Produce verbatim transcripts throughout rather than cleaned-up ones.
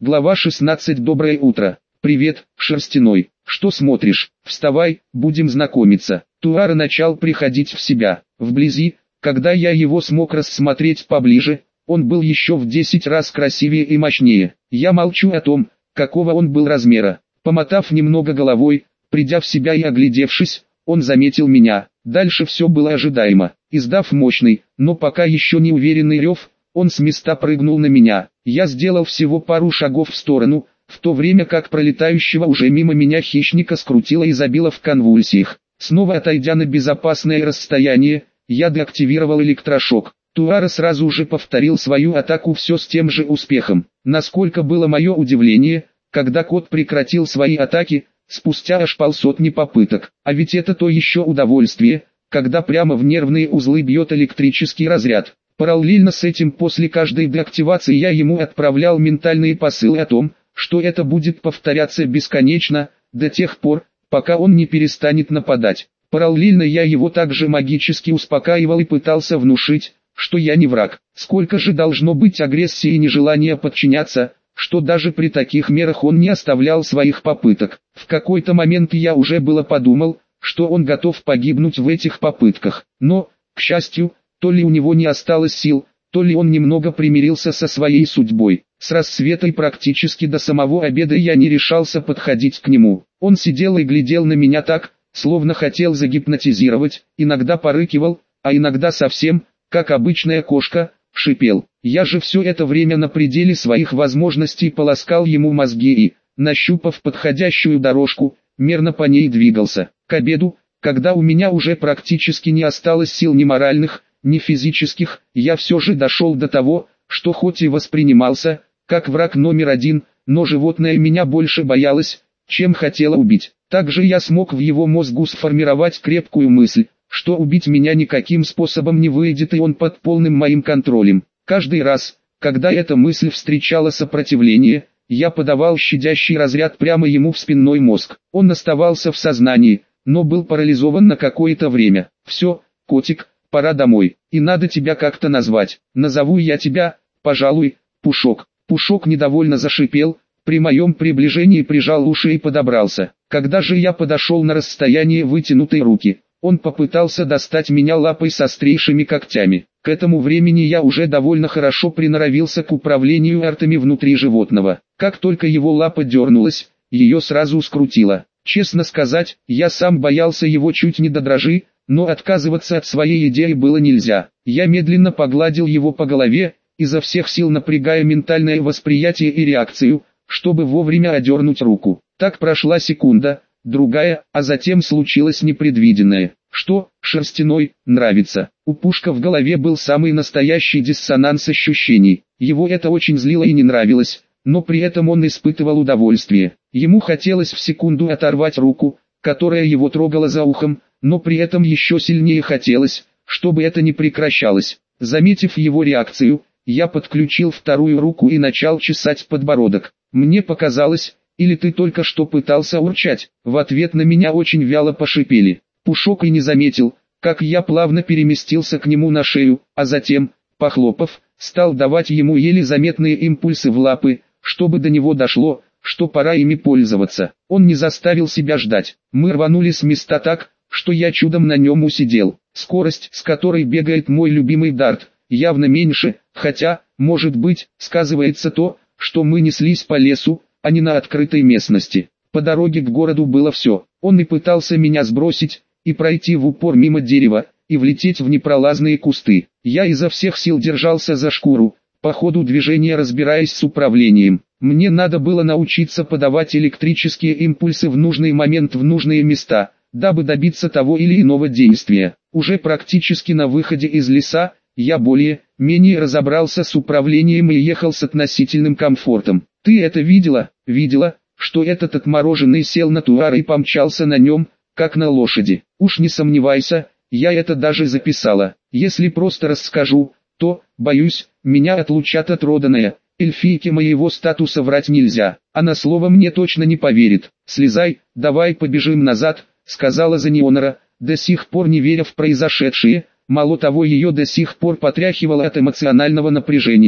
Глава шестнадцать. Доброе утро. Привет, Шерстяной. Что смотришь? Вставай, будем знакомиться. Туара начал приходить в себя. Вблизи, когда я его смог рассмотреть поближе, он был еще в десять раз красивее и мощнее. Я молчу о том, какого он был размера. Помотав немного головой, придя в себя и оглядевшись, он заметил меня. Дальше все было ожидаемо. Издав мощный, но пока еще не уверенный рев, он с места прыгнул на меня. Я сделал всего пару шагов в сторону, в то время как пролетающего уже мимо меня хищника скрутило и забило в конвульсиях. Снова отойдя на безопасное расстояние, я деактивировал электрошок. Туара сразу же повторил свою атаку все с тем же успехом. Насколько было мое удивление, когда кот прекратил свои атаки, спустя аж полсотни попыток. А ведь это то еще удовольствие, когда прямо в нервные узлы бьет электрический разряд. Параллельно с этим после каждой деактивации я ему отправлял ментальные посылы о том, что это будет повторяться бесконечно, до тех пор, пока он не перестанет нападать. Параллельно я его также магически успокаивал и пытался внушить, что я не враг. Сколько же должно быть агрессии и нежелания подчиняться, что даже при таких мерах он не оставлял своих попыток. В какой-то момент я уже было подумал, что он готов погибнуть в этих попытках. Но, к счастью, то ли у него не осталось сил, то ли он немного примирился со своей судьбой. С рассвета и практически до самого обеда я не решался подходить к нему. Он сидел и глядел на меня так, словно хотел загипнотизировать, иногда порыкивал, а иногда совсем, как обычная кошка, шипел. Я же все это время на пределе своих возможностей полоскал ему мозги и, нащупав подходящую дорожку, мерно по ней двигался. К обеду, когда у меня уже практически не осталось сил ни моральных, ни физических, я все же дошел до того, что хоть и воспринимался, как враг номер один, но животное меня больше боялось, чем хотело убить. Также я смог в его мозгу сформировать крепкую мысль, что убить меня никаким способом не выйдет и он под полным моим контролем. Каждый раз, когда эта мысль встречала сопротивление, я подавал щадящий разряд прямо ему в спинной мозг. Он оставался в сознании, но был парализован на какое-то время. «Все, котик, пора домой, и надо тебя как-то назвать. Назову я тебя, пожалуй, Пушок». Пушок недовольно зашипел, при моем приближении прижал уши и подобрался. Когда же я подошел на расстояние вытянутой руки, он попытался достать меня лапой с острейшими когтями. К этому времени я уже довольно хорошо приноровился к управлению артами внутри животного. Как только его лапа дернулась, ее сразу скрутило. Честно сказать, я сам боялся его чуть не до дрожи, но отказываться от своей идеи было нельзя. Я медленно погладил его по голове, изо всех сил напрягая ментальное восприятие и реакцию, чтобы вовремя одернуть руку. Так прошла секунда, другая, а затем случилось непредвиденное. «Что, Шерстяной, нравится?» У Пушка в голове был самый настоящий диссонанс ощущений. Его это очень злило и не нравилось, но при этом он испытывал удовольствие. Ему хотелось в секунду оторвать руку, которая его трогала за ухом, но при этом еще сильнее хотелось, чтобы это не прекращалось. Заметив его реакцию, я подключил вторую руку и начал чесать подбородок. Мне показалось, или ты только что пытался урчать? В ответ на меня очень вяло пошипели. Пушок и не заметил, как я плавно переместился к нему на шею, а затем, похлопав, стал давать ему еле заметные импульсы в лапы, чтобы до него дошло, что пора ими пользоваться. Он не заставил себя ждать. Мы рванули с места так, что я чудом на нем усидел. Скорость, с которой бегает мой любимый дарт, явно меньше, хотя, может быть, сказывается то, что мы неслись по лесу, а не на открытой местности. По дороге к городу было все. Он и пытался меня сбросить, и пройти в упор мимо дерева, и влететь в непролазные кусты. Я изо всех сил держался за шкуру, по ходу движения разбираясь с управлением. Мне надо было научиться подавать электрические импульсы в нужный момент в нужные места, дабы добиться того или иного действия. Уже практически на выходе из леса, я более-менее разобрался с управлением и ехал с относительным комфортом. Ты это видела? Видела, что этот отмороженный сел на Туара и помчался на нем, как на лошади. Уж не сомневайся, я это даже записала. Если просто расскажу, то, боюсь, меня отлучат от Роданая. Эльфийке моего статуса врать нельзя. Она слово мне точно не поверит. Слезай, давай побежим назад, сказала Занионара, до сих пор не веря в произошедшее. Мало того, ее до сих пор потряхивало от эмоционального напряжения,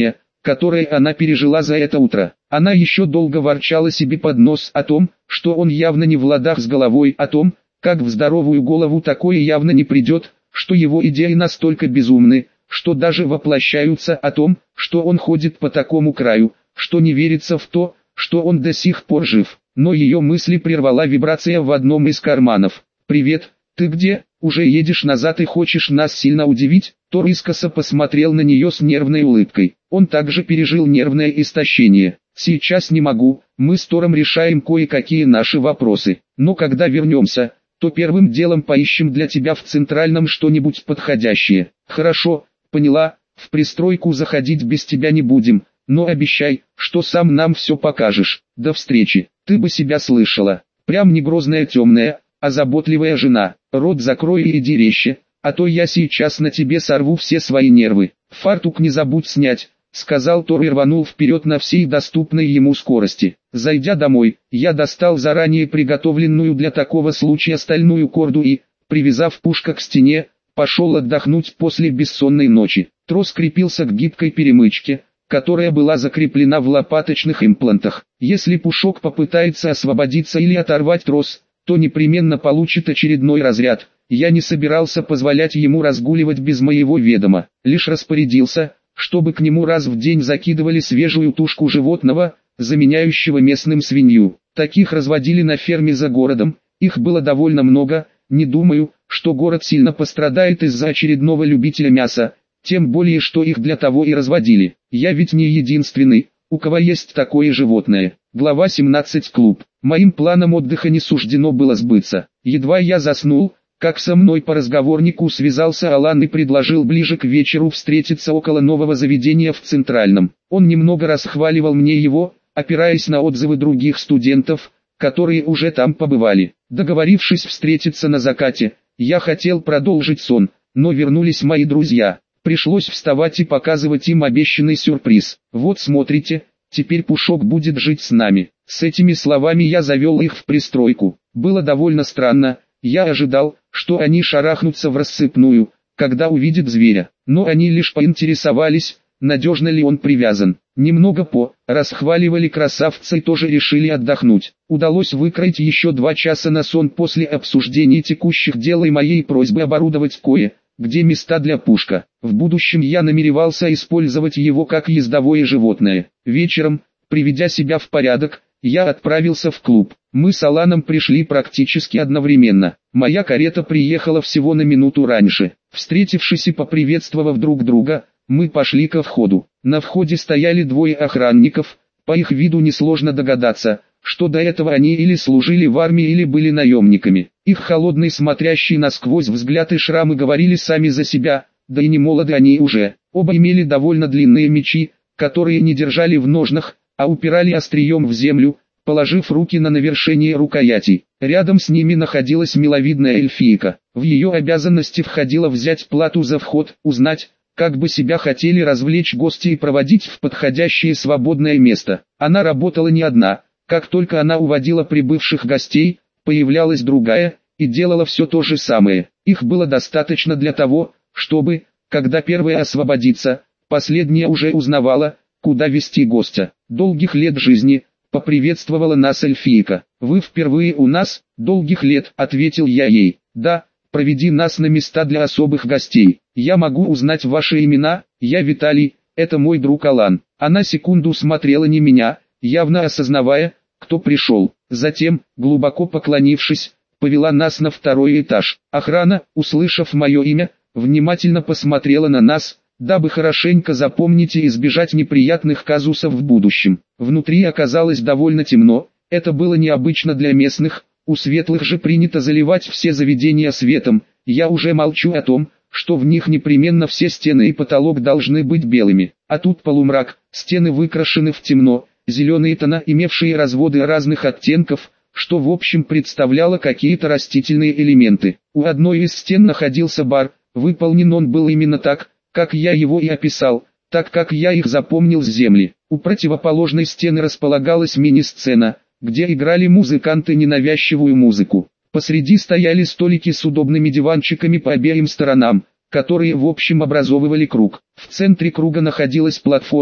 которое она пережила за это утро. Она еще долго ворчала себе под нос о том, что он явно не в ладах с головой, о том, как в здоровую голову такое явно не придет, что его идеи настолько безумны, что даже воплощаются, о том, что он ходит по такому краю, что не верится в то, что он до сих пор жив. Но ее мысли прервала вибрация в одном из карманов. «Привет, ты где? Уже едешь назад и хочешь нас сильно удивить?» Тор искоса посмотрел на нее с нервной улыбкой. Он также пережил нервное истощение. «Сейчас не могу, мы с Тором решаем кое-какие наши вопросы. Но когда вернемся, то первым делом поищем для тебя в Центральном что-нибудь подходящее». «Хорошо, поняла, в пристройку заходить без тебя не будем, но обещай, что сам нам все покажешь. До встречи». «Ты бы себя слышала. Прям не грозная темная, а заботливая жена. Рот закрой и иди резче, а то я сейчас на тебе сорву все свои нервы. Фартук не забудь снять», — сказал Тор и рванул вперед на всей доступной ему скорости. Зайдя домой, я достал заранее приготовленную для такого случая стальную корду и, привязав пушка к стене, пошел отдохнуть после бессонной ночи. Трос крепился к гибкой перемычке, которая была закреплена в лопаточных имплантах. Если Пушок попытается освободиться или оторвать трос, то непременно получит очередной разряд. Я не собирался позволять ему разгуливать без моего ведома, лишь распорядился, чтобы к нему раз в день закидывали свежую тушку животного, заменяющего местным свинью. Таких разводили на ферме за городом, их было довольно много. Не думаю, что город сильно пострадает из-за очередного любителя мяса, тем более что их для того и разводили. Я ведь не единственный, у кого есть такое животное. Глава семнадцать. Клуб. Моим планам отдыха не суждено было сбыться. Едва я заснул, как со мной по разговорнику связался Алан и предложил ближе к вечеру встретиться около нового заведения в Центральном. Он немного расхваливал мне его, опираясь на отзывы других студентов, которые уже там побывали. Договорившись встретиться на закате, я хотел продолжить сон, но вернулись мои друзья. Пришлось вставать и показывать им обещанный сюрприз. «Вот смотрите, теперь Пушок будет жить с нами». С этими словами я завел их в пристройку. Было довольно странно, я ожидал, что они шарахнутся в рассыпную, когда увидят зверя. Но они лишь поинтересовались, надежно ли он привязан. Немного по, расхваливали красавца и тоже решили отдохнуть. Удалось выкроить еще два часа на сон после обсуждения текущих дел и моей просьбы оборудовать кое где места для Пушка. В будущем я намеревался использовать его как ездовое животное. Вечером, приведя себя в порядок, я отправился в клуб. Мы с Аланом пришли практически одновременно. Моя карета приехала всего на минуту раньше. Встретившись и поприветствовав друг друга, мы пошли ко входу. На входе стояли двое охранников. По их виду несложно догадаться, что до этого они или служили в армии или были наемниками. Их холодный, смотрящий насквозь взгляд и шрамы говорили сами за себя, да и не молоды они уже. Оба имели довольно длинные мечи, которые не держали в ножнах, а упирали острием в землю, положив руки на навершение рукоятей. Рядом с ними находилась миловидная эльфийка. В ее обязанности входило взять плату за вход, узнать, как бы себя хотели развлечь гости и проводить в подходящее свободное место. Она работала не одна. Как только она уводила прибывших гостей, появлялась другая, и делала все то же самое. Их было достаточно для того, чтобы, когда первая освободится, последняя уже узнавала, куда вести гостя. «Долгих лет жизни», — поприветствовала нас эльфийка. «Вы впервые у нас?» «Долгих лет», — ответил я ей. «Да, проведи нас на места для особых гостей. Я могу узнать ваши имена?» «Я Виталий, это мой друг Алан». Она секунду смотрела не меня, явно осознавая, кто пришел. Затем, глубоко поклонившись, повела нас на второй этаж. Охрана, услышав мое имя, внимательно посмотрела на нас, дабы хорошенько запомнить и избежать неприятных казусов в будущем. Внутри оказалось довольно темно, это было необычно для местных, у светлых же принято заливать все заведения светом. Я уже молчу о том, что в них непременно все стены и потолок должны быть белыми. А тут полумрак, стены выкрашены в темно, зеленые тона, имевшие разводы разных оттенков, что в общем представляло какие-то растительные элементы. У одной из стен находился бар, выполнен он был именно так, как я его и описал, так как я их запомнил с земли. У противоположной стены располагалась мини-сцена, где играли музыканты ненавязчивую музыку. Посреди стояли столики с удобными диванчиками по обеим сторонам, которые в общем образовывали круг. В центре круга находилась платформа,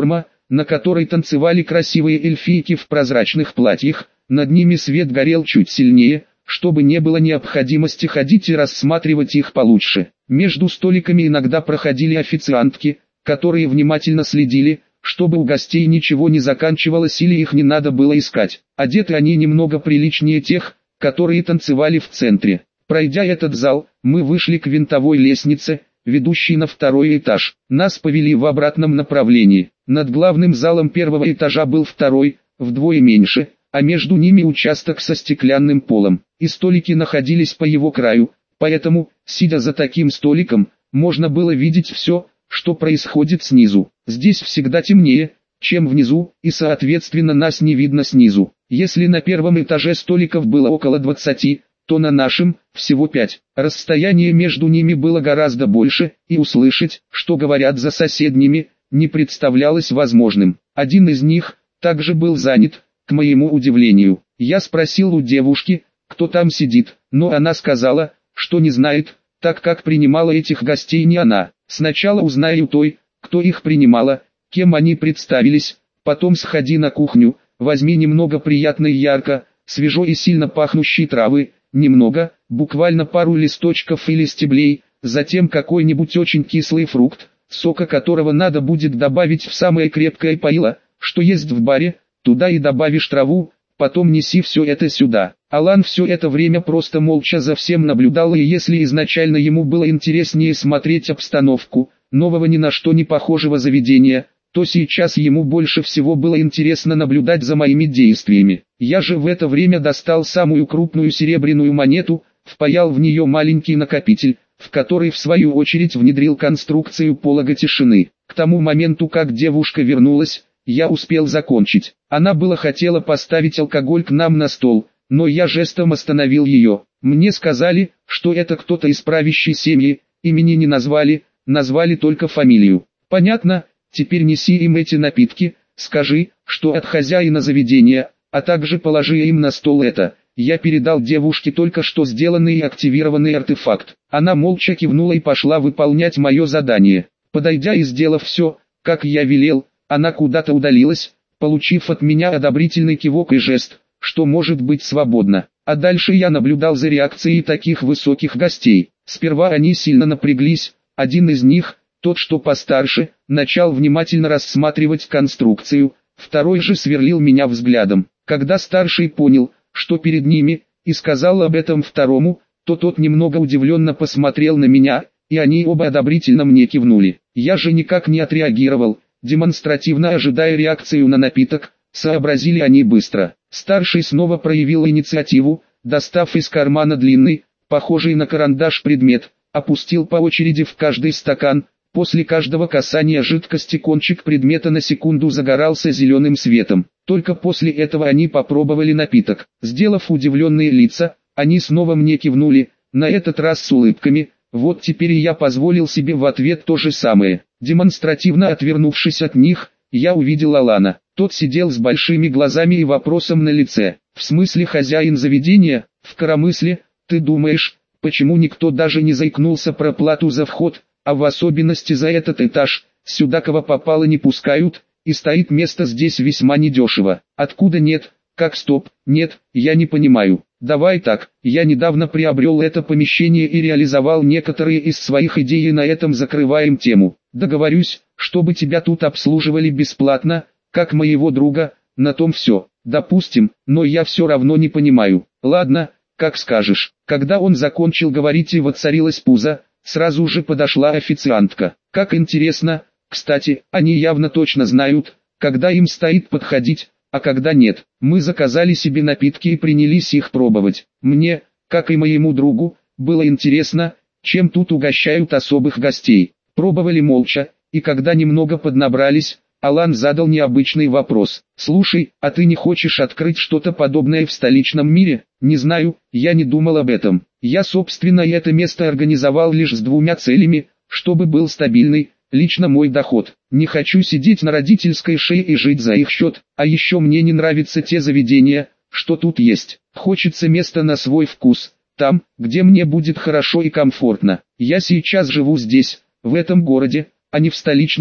на которой танцевали красивые эльфийки в прозрачных платьях, над ними свет горел чуть сильнее, чтобы не было необходимости ходить и рассматривать их получше. Между столиками иногда проходили официантки, которые внимательно следили, чтобы у гостей ничего не заканчивалось или их не надо было искать. Одеты они немного приличнее тех, которые танцевали в центре. Пройдя этот зал, мы вышли к винтовой лестнице, ведущей на второй этаж. Нас повели в обратном направлении. Над главным залом первого этажа был второй, вдвое меньше, а между ними участок со стеклянным полом, и столики находились по его краю, поэтому, сидя за таким столиком, можно было видеть все, что происходит снизу. Здесь всегда темнее, чем внизу, и соответственно нас не видно снизу. Если на первом этаже столиков было около двадцати, то на нашем всего пять. Расстояние между ними было гораздо больше, и услышать, что говорят за соседними, не представлялось возможным. Один из них также был занят, к моему удивлению. Я спросил у девушки, кто там сидит, но она сказала, что не знает, так как принимала этих гостей не она. Сначала узнай у той, кто их принимала, кем они представились, потом сходи на кухню, возьми немного приятной ярко, свежо и сильно пахнущей травы, немного, буквально пару листочков или стеблей, затем какой-нибудь очень кислый фрукт, сока которого надо будет добавить в самое крепкое пойло, что есть в баре, туда и добавишь траву, потом неси все это сюда. Алан все это время просто молча за всем наблюдал, и если изначально ему было интереснее смотреть обстановку нового ни на что не похожего заведения, то сейчас ему больше всего было интересно наблюдать за моими действиями. Я же в это время достал самую крупную серебряную монету, впаял в нее маленький накопитель, в который в свою очередь внедрил конструкцию полога тишины. К тому моменту, как девушка вернулась, я успел закончить. Она было хотела поставить алкоголь к нам на стол, но я жестом остановил ее. Мне сказали, что это кто-то из правящей семьи, имени не назвали, назвали только фамилию. Понятно, теперь неси им эти напитки, скажи, что от хозяина заведения, а также положи им на стол это. Я передал девушке только что сделанный и активированный артефакт. Она молча кивнула и пошла выполнять мое задание. Подойдя и сделав все, как я велел, она куда-то удалилась, получив от меня одобрительный кивок и жест, что может быть свободно. А дальше я наблюдал за реакцией таких высоких гостей. Сперва они сильно напряглись, один из них, тот что постарше, начал внимательно рассматривать конструкцию, второй же сверлил меня взглядом. Когда старший понял, что перед ними, и сказал об этом второму, то тот немного удивленно посмотрел на меня, и они оба одобрительно мне кивнули. Я же никак не отреагировал, демонстративно ожидая реакцию на напиток, сообразили они быстро. Старший снова проявил инициативу, достав из кармана длинный, похожий на карандаш предмет, опустил по очереди в каждый стакан. После каждого касания жидкости кончик предмета на секунду загорался зеленым светом. Только после этого они попробовали напиток. Сделав удивленные лица, они снова мне кивнули, на этот раз с улыбками. Вот теперь и я позволил себе в ответ то же самое. Демонстративно отвернувшись от них, я увидел Алана. Тот сидел с большими глазами и вопросом на лице. В смысле, хозяин заведения? В коромысле? Ты думаешь, почему никто даже не заикнулся про плату за вход? А в особенности за этот этаж, сюда кого попало не пускают, и стоит место здесь весьма недешево. Откуда нет? Как стоп? Нет, я не понимаю. Давай так, я недавно приобрел это помещение и реализовал некоторые из своих идей, и на этом закрываем тему. Договорюсь, чтобы тебя тут обслуживали бесплатно, как моего друга, на том все. Допустим, но я все равно не понимаю. Ладно, как скажешь. Когда он закончил говорить и воцарилась пузо, сразу же подошла официантка. Как интересно, кстати, они явно точно знают, когда им стоит подходить, а когда нет. Мы заказали себе напитки и принялись их пробовать. Мне, как и моему другу, было интересно, чем тут угощают особых гостей. Пробовали молча, и когда немного поднабрались, Алан задал необычный вопрос. «Слушай, а ты не хочешь открыть что-то подобное в столичном мире?» «Не знаю, я не думал об этом. Я собственно и это место организовал лишь с двумя целями, чтобы был стабильный, лично мой доход. Не хочу сидеть на родительской шее и жить за их счет, а еще мне не нравятся те заведения, что тут есть. Хочется места на свой вкус, там, где мне будет хорошо и комфортно. Я сейчас живу здесь, в этом городе, а не в столичном,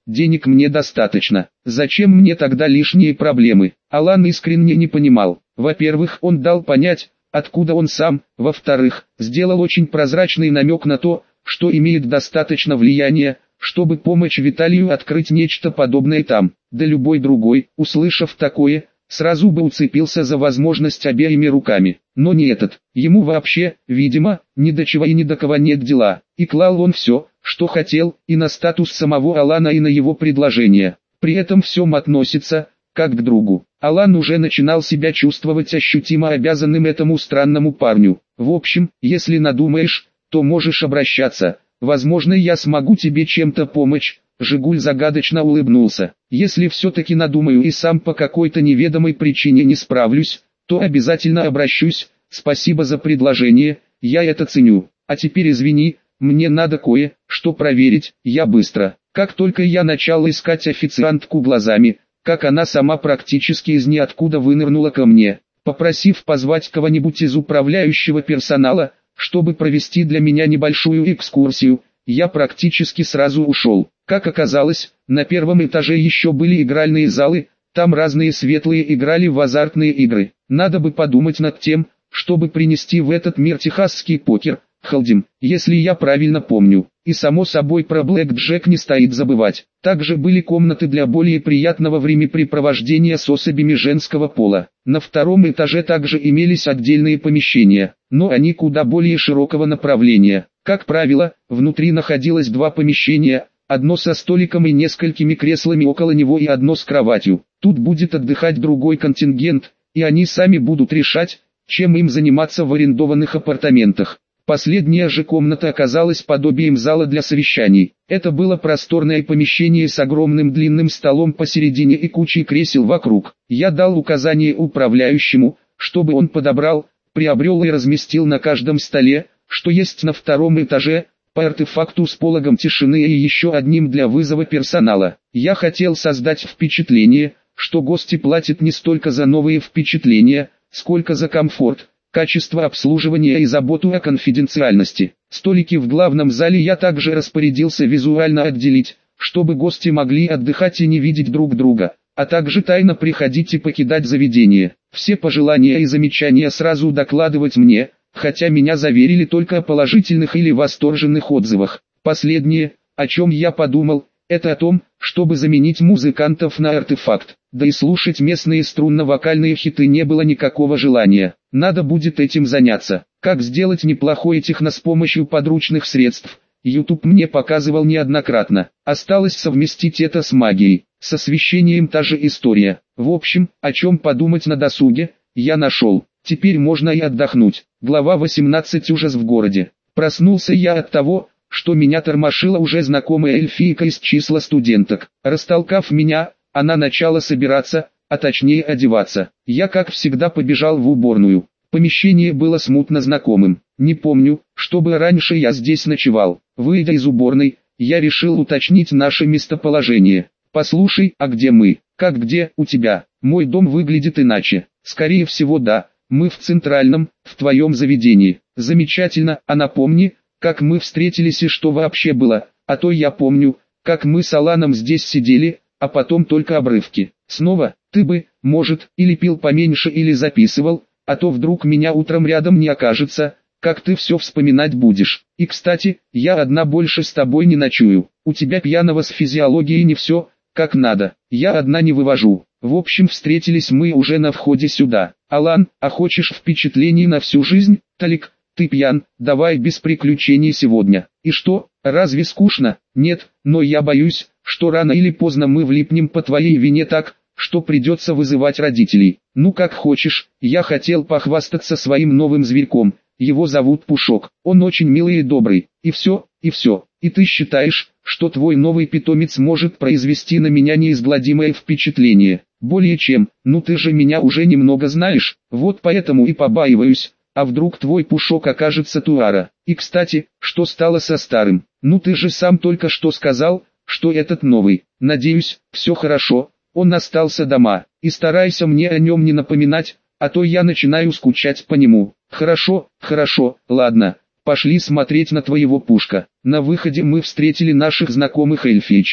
денег мне достаточно. Зачем мне тогда лишние проблемы? Алан искренне не понимал. Во-первых, он дал понять, откуда он сам, во-вторых, сделал очень прозрачный намек на то, что имеет достаточно влияния, чтобы помочь Виталию открыть нечто подобное там. Да любой другой, услышав такое, сразу бы уцепился за возможность обеими руками. Но не этот, ему вообще, видимо, ни до чего и ни до кого нет дела. И клал он все, что хотел, и на статус самого Алана, и на его предложение. При этом всем относится, как к другу. Алан уже начинал себя чувствовать ощутимо обязанным этому странному парню. В общем, если надумаешь, то можешь обращаться. Возможно, я смогу тебе чем-то помочь. Жигуль загадочно улыбнулся. Если все-таки надумаю и сам по какой-то неведомой причине не справлюсь, то обязательно обращусь. Спасибо за предложение, я это ценю. А теперь извини, мне надо кое-что проверить. Я быстро. Как только я начал искать официантку глазами, как она сама практически из ниоткуда вынырнула ко мне, попросив позвать кого-нибудь из управляющего персонала, чтобы провести для меня небольшую экскурсию, я практически сразу ушел. Как оказалось, на первом этаже еще были игральные залы, там разные светлые играли в азартные игры. Надо бы подумать над тем, чтобы принести в этот мир техасский покер, холдем, если я правильно помню. И само собой про блэкджек не стоит забывать. Также были комнаты для более приятного времяпрепровождения с особями женского пола. На втором этаже также имелись отдельные помещения, но они куда более широкого направления. Как правило, внутри находилось два помещения, одно со столиком и несколькими креслами около него и одно с кроватью. Тут будет отдыхать другой контингент, и они сами будут решать, чем им заниматься в арендованных апартаментах. Последняя же комната оказалась подобием зала для совещаний. Это было просторное помещение с огромным длинным столом посередине и кучей кресел вокруг. Я дал указание управляющему, чтобы он подобрал, приобрел и разместил на каждом столе, что есть на втором этаже, по артефакту с пологом тишины и еще одним для вызова персонала. Я хотел создать впечатление, что гости платят не столько за новые впечатления, сколько за комфорт, качество обслуживания и заботу о конфиденциальности. Столики в главном зале я также распорядился визуально отделить, чтобы гости могли отдыхать и не видеть друг друга, а также тайно приходить и покидать заведение. Все пожелания и замечания сразу докладывать мне, хотя меня заверили только о положительных или восторженных отзывах. Последнее, о чем я подумал, это о том, чтобы заменить музыкантов на артефакт. Да и слушать местные струнно-вокальные хиты не было никакого желания. Надо будет этим заняться. Как сделать неплохое техно с помощью подручных средств, YouTube мне показывал неоднократно. Осталось совместить это с магией. С освещением та же история. В общем, о чем подумать на досуге, я нашел. Теперь можно и отдохнуть. Глава восемнадцать. Ужас в городе. Проснулся я от того, что меня тормошила уже знакомая эльфийка из числа студенток. Растолкав меня, она начала собираться, а точнее одеваться. Я как всегда побежал в уборную. Помещение было смутно знакомым. Не помню, чтобы раньше я здесь ночевал. Выйдя из уборной, я решил уточнить наше местоположение. «Послушай, а где мы? Как где у тебя? Мой дом выглядит иначе». «Скорее всего да, мы в центральном, в твоем заведении». «Замечательно, а напомни, как мы встретились и что вообще было, а то я помню, как мы с Аланом здесь сидели, а потом только обрывки». «Снова, ты бы, может, или пил поменьше или записывал, а то вдруг меня утром рядом не окажется, как ты все вспоминать будешь. И кстати, я одна больше с тобой не ночую, у тебя пьяного с физиологией не все, как надо, я одна не вывожу». В общем, встретились мы уже на входе сюда. «Алан, а хочешь впечатлений на всю жизнь, Талик? Ты пьян, давай без приключений сегодня». «И что, разве скучно?» «Нет, но я боюсь, что рано или поздно мы влипнем по твоей вине так, что придется вызывать родителей». «Ну как хочешь, я хотел похвастаться своим новым зверьком, его зовут Пушок, он очень милый и добрый, и все, и все. И ты считаешь, что твой новый питомец может произвести на меня неизгладимое впечатление?» «Более чем, ну ты же меня уже немного знаешь, вот поэтому и побаиваюсь, а вдруг твой Пушок окажется Туара. И кстати, что стало со старым? Ну ты же сам только что сказал, что этот новый. Надеюсь, все хорошо, он остался дома, и старайся мне о нем не напоминать, а то я начинаю скучать по нему». «Хорошо, хорошо, ладно, пошли смотреть на твоего Пушка». На выходе мы встретили наших знакомых эльфийчик.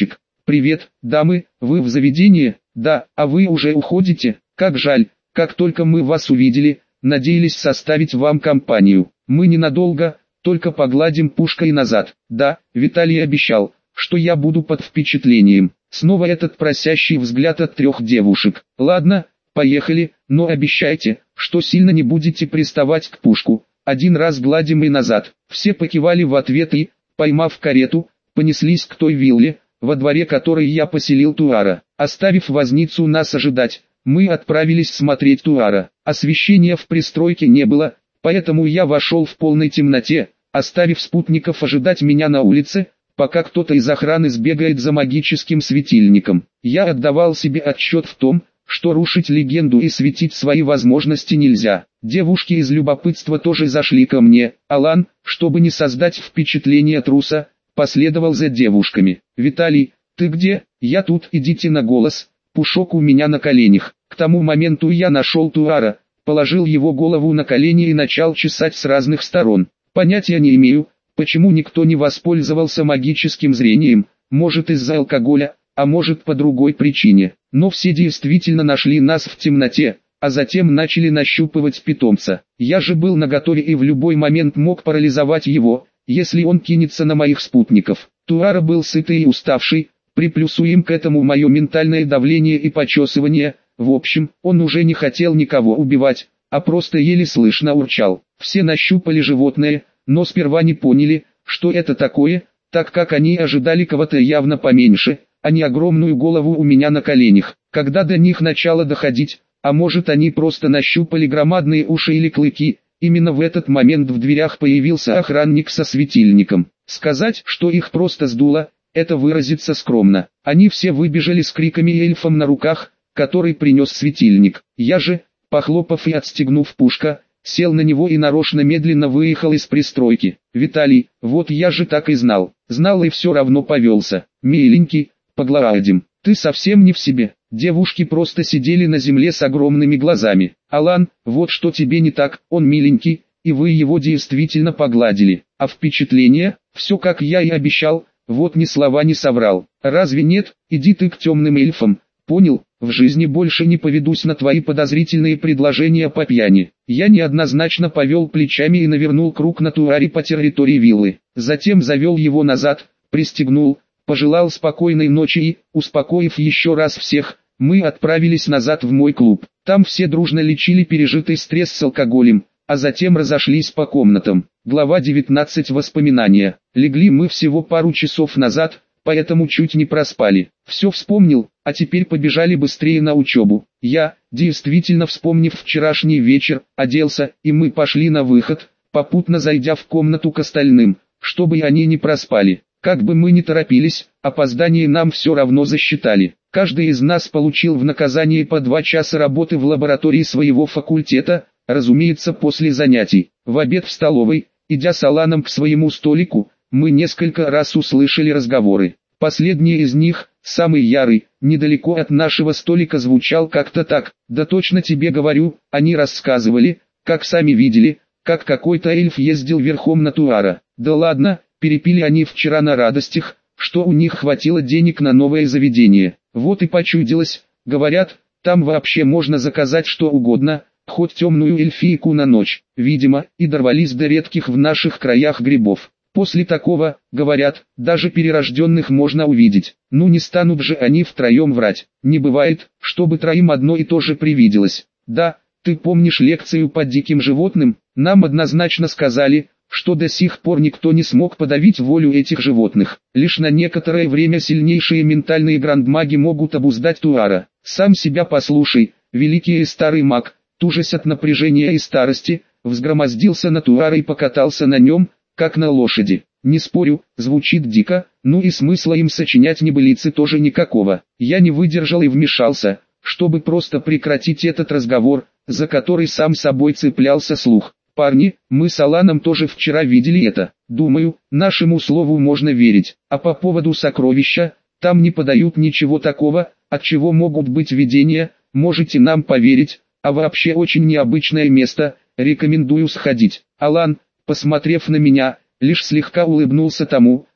«Привет, дамы, вы в заведении?» «Да, а вы уже уходите? Как жаль, как только мы вас увидели, надеялись составить вам компанию. Мы ненадолго, только погладим пушкой назад». «Да, Виталий обещал, что я буду под впечатлением». Снова этот просящий взгляд от трех девушек. «Ладно, поехали, но обещайте, что сильно не будете приставать к Пушку. Один раз гладим и назад». Все покивали в ответ и, поймав карету, понеслись к той вилле, во дворе которой я поселил Туара. Оставив возницу нас ожидать, мы отправились смотреть Туара. Освещения в пристройке не было, поэтому я вошел в полной темноте, оставив спутников ожидать меня на улице, пока кто-то из охраны сбегает за магическим светильником. Я отдавал себе отчет в том, что рушить легенду и светить свои возможности нельзя. Девушки из любопытства тоже зашли ко мне. Алан, чтобы не создать впечатление труса, последовал за девушками. «Виталий, ты где?» «Я тут, идите на голос». Пушок у меня на коленях. К тому моменту я нашел Туара, положил его голову на колени и начал чесать с разных сторон. Понятия не имею, почему никто не воспользовался магическим зрением, может из-за алкоголя, а может по другой причине. Но все действительно нашли нас в темноте, а затем начали нащупывать питомца. Я же был наготове и в любой момент мог парализовать его, если он кинется на моих спутников. Туара был сытый и уставший, приплюсуем к этому мое ментальное давление и почесывание. В общем, он уже не хотел никого убивать, а просто еле слышно урчал. Все нащупали животное, но сперва не поняли, что это такое, так как они ожидали кого-то явно поменьше, а не огромную голову у меня на коленях. Когда до них начало доходить, а может они просто нащупали громадные уши или клыки, именно в этот момент в дверях появился охранник со светильником. Сказать, что их просто сдуло, это выразиться скромно. Они все выбежали с криками эльфом на руках, который принес светильник. Я же, похлопав и отстегнув Пушка, сел на него и нарочно медленно выехал из пристройки. «Виталий, вот я же так и знал. Знал и все равно повелся. Миленький, погладим. Ты совсем не в себе». Девушки просто сидели на земле с огромными глазами. «Алан, вот что тебе не так, он миленький, и вы его действительно погладили. А впечатление, все как я и обещал, вот ни слова не соврал. Разве нет? Иди ты к темным эльфам, понял? В жизни больше не поведусь на твои подозрительные предложения по пьяни». Я неоднозначно повел плечами и навернул круг на Туаре по территории виллы. Затем завел его назад, пристегнул, пожелал спокойной ночи и, успокоив еще раз всех, мы отправились назад в мой клуб. Там все дружно лечили пережитый стресс с алкоголем, а затем разошлись по комнатам. Глава девятнадцать. Воспоминания. Легли мы всего пару часов назад, поэтому чуть не проспали. Все вспомнил, а теперь побежали быстрее на учебу. Я, действительно вспомнив вчерашний вечер, оделся, и мы пошли на выход, попутно зайдя в комнату к остальным, чтобы и они не проспали. Как бы мы ни торопились, опоздание нам все равно засчитали. Каждый из нас получил в наказание по два часа работы в лаборатории своего факультета, разумеется после занятий. В обед в столовой, идя с Аланом к своему столику, мы несколько раз услышали разговоры. Последний из них, самый ярый, недалеко от нашего столика звучал как-то так: «Да точно тебе говорю», они рассказывали, как сами видели, как какой-то эльф ездил верхом на Туара. Да ладно, перепили они вчера на радостях, что у них хватило денег на новое заведение. Вот и почудилось, говорят, там вообще можно заказать что угодно, хоть темную эльфийку на ночь. Видимо, и дорвались до редких в наших краях грибов. После такого, говорят, даже перерожденных можно увидеть. Ну не станут же они втроем врать. Не бывает, чтобы троим одно и то же привиделось. Да, ты помнишь лекцию по диким животным? Нам однозначно сказали, что до сих пор никто не смог подавить волю этих животных. Лишь на некоторое время сильнейшие ментальные грандмаги могут обуздать Туара. Сам себя послушай, великий и старый маг, тужась от напряжения и старости, взгромоздился на Туара и покатался на нем, как на лошади. Не спорю, звучит дико, ну и смысла им сочинять небылицы тоже никакого. Я не выдержал и вмешался, чтобы просто прекратить этот разговор, за который сам собой цеплялся слух. «Парни, мы с Аланом тоже вчера видели это. Думаю, нашему слову можно верить. А по поводу сокровища, там не подают ничего такого, от чего могут быть видения, можете нам поверить, а вообще очень необычное место, рекомендую сходить». Алан, посмотрев на меня, лишь слегка улыбнулся тому,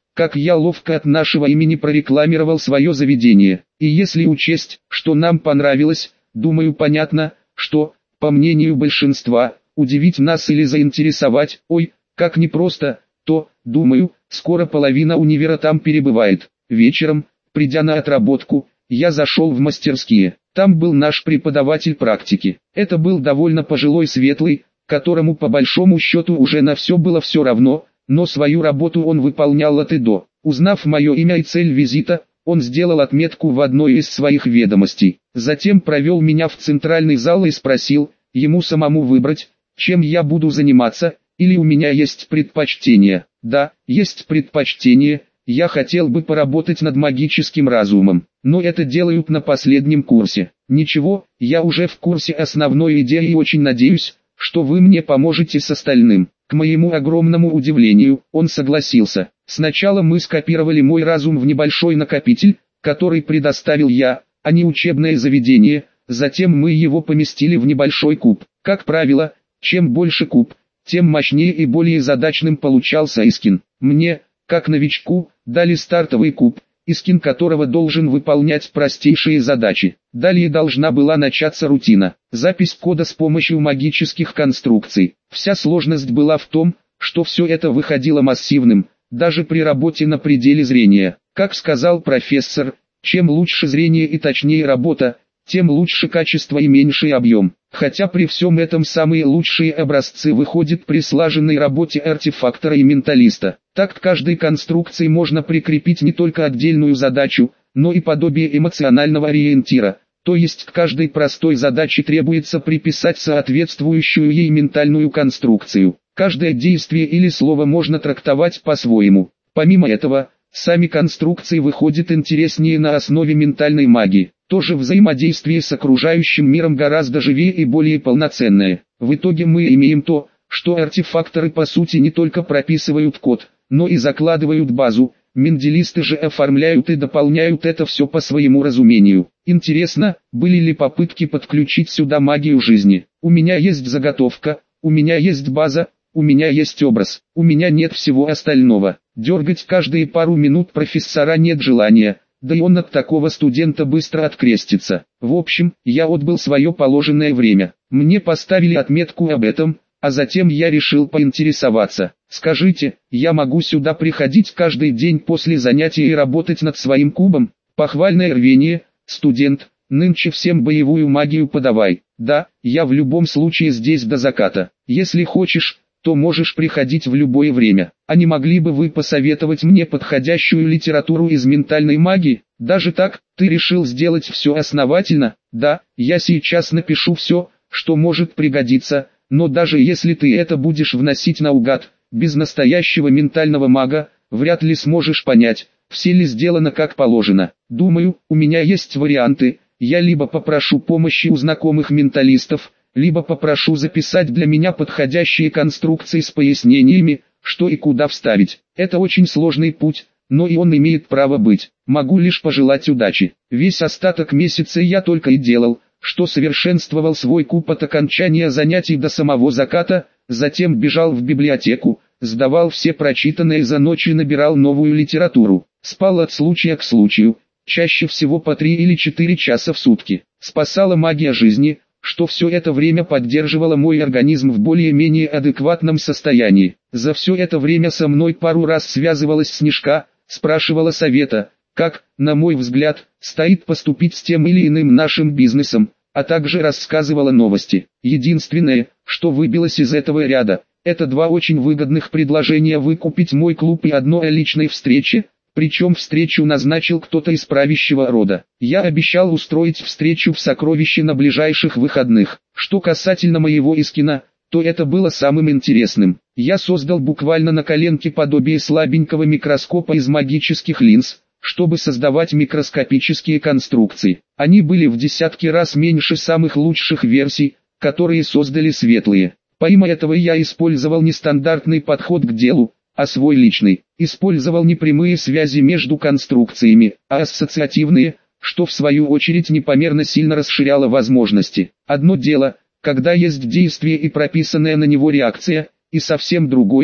как я ловко от нашего имени прорекламировал свое заведение. И если учесть, что нам понравилось, думаю, понятно, что, по мнению большинства, удивить нас или заинтересовать, ой, как непросто, то, думаю, скоро половина универа там перебывает. Вечером, придя на отработку, я зашел в мастерские. Там был наш преподаватель практики. Это был довольно пожилой светлый, которому по большому счету уже на все было все равно, но свою работу он выполнял от и до. Узнав мое имя и цель визита, он сделал отметку в одной из своих ведомостей. Затем провел меня в центральный зал и спросил, ему самому выбрать, чем я буду заниматься, или у меня есть предпочтение. Да, есть предпочтение, я хотел бы поработать над магическим разумом, но это делают на последнем курсе. Ничего, я уже в курсе основной идеи и очень надеюсь, что вы мне поможете с остальным. К моему огромному удивлению, он согласился. Сначала мы скопировали мой разум в небольшой накопитель, который предоставил я, а не учебное заведение, затем мы его поместили в небольшой куб. Как правило, чем больше куб, тем мощнее и более задачным получался Искин. Мне, как новичку, дали стартовый куб, Искин которого должен выполнять простейшие задачи. Далее должна была начаться рутина, запись кода с помощью магических конструкций. Вся сложность была в том, что все это выходило массивным, даже при работе на пределе зрения. Как сказал профессор, чем лучше зрение и точнее работа, тем лучше качество и меньший объем. Хотя при всем этом самые лучшие образцы выходят при слаженной работе артефактора и менталиста. Так к каждой конструкции можно прикрепить не только отдельную задачу, но и подобие эмоционального ориентира. То есть к каждой простой задаче требуется приписать соответствующую ей ментальную конструкцию. Каждое действие или слово можно трактовать по-своему. Помимо этого, сами конструкции выходят интереснее на основе ментальной магии. Тоже взаимодействие с окружающим миром гораздо живее и более полноценное. В итоге мы имеем то, что артефакторы по сути не только прописывают код, но и закладывают базу, менделисты же оформляют и дополняют это все по своему разумению. Интересно, были ли попытки подключить сюда магию жизни? У меня есть заготовка, у меня есть база, у меня есть образ, у меня нет всего остального. Дергать каждые пару минут профессора нет желания. Да и он от такого студента быстро открестится. В общем, я отбыл свое положенное время. Мне поставили отметку об этом, а затем я решил поинтересоваться. Скажите, я могу сюда приходить каждый день после занятий и работать над своим кубом? Похвальное рвение, студент, нынче всем боевую магию подавай. Да, я в любом случае здесь до заката. Если хочешь, то можешь приходить в любое время. А не могли бы вы посоветовать мне подходящую литературу из ментальной магии? Даже так, ты решил сделать все основательно? Да, я сейчас напишу все, что может пригодиться, но даже если ты это будешь вносить наугад, без настоящего ментального мага, вряд ли сможешь понять, все ли сделано как положено. Думаю, у меня есть варианты, я либо попрошу помощи у знакомых менталистов, либо попрошу записать для меня подходящие конструкции с пояснениями, что и куда вставить. Это очень сложный путь, но и он имеет право быть. Могу лишь пожелать удачи. Весь остаток месяца я только и делал, что совершенствовал свой куб от окончания занятий до самого заката, затем бежал в библиотеку, сдавал все прочитанные за ночь и набирал новую литературу. Спал от случая к случаю, чаще всего по три или четыре часа в сутки. Спасала магия жизни, что все это время поддерживало мой организм в более-менее адекватном состоянии. За все это время со мной пару раз связывалась Снежка, спрашивала совета, как, на мой взгляд, стоит поступить с тем или иным нашим бизнесом, а также рассказывала новости. Единственное, что выбилось из этого ряда, это два очень выгодных предложения выкупить мой клуб и одно о личной встрече, причем встречу назначил кто-то из правящего рода. Я обещал устроить встречу в сокровище на ближайших выходных. Что касательно моего Искина, то это было самым интересным. Я создал буквально на коленке подобие слабенького микроскопа из магических линз, чтобы создавать микроскопические конструкции. Они были в десятки раз меньше самых лучших версий, которые создали светлые. Помимо этого я использовал нестандартный подход к делу, а свой личный. Использовал не прямые связи между конструкциями, а ассоциативные, что в свою очередь непомерно сильно расширяло возможности. Одно дело, когда есть действие и прописанная на него реакция, и совсем другое,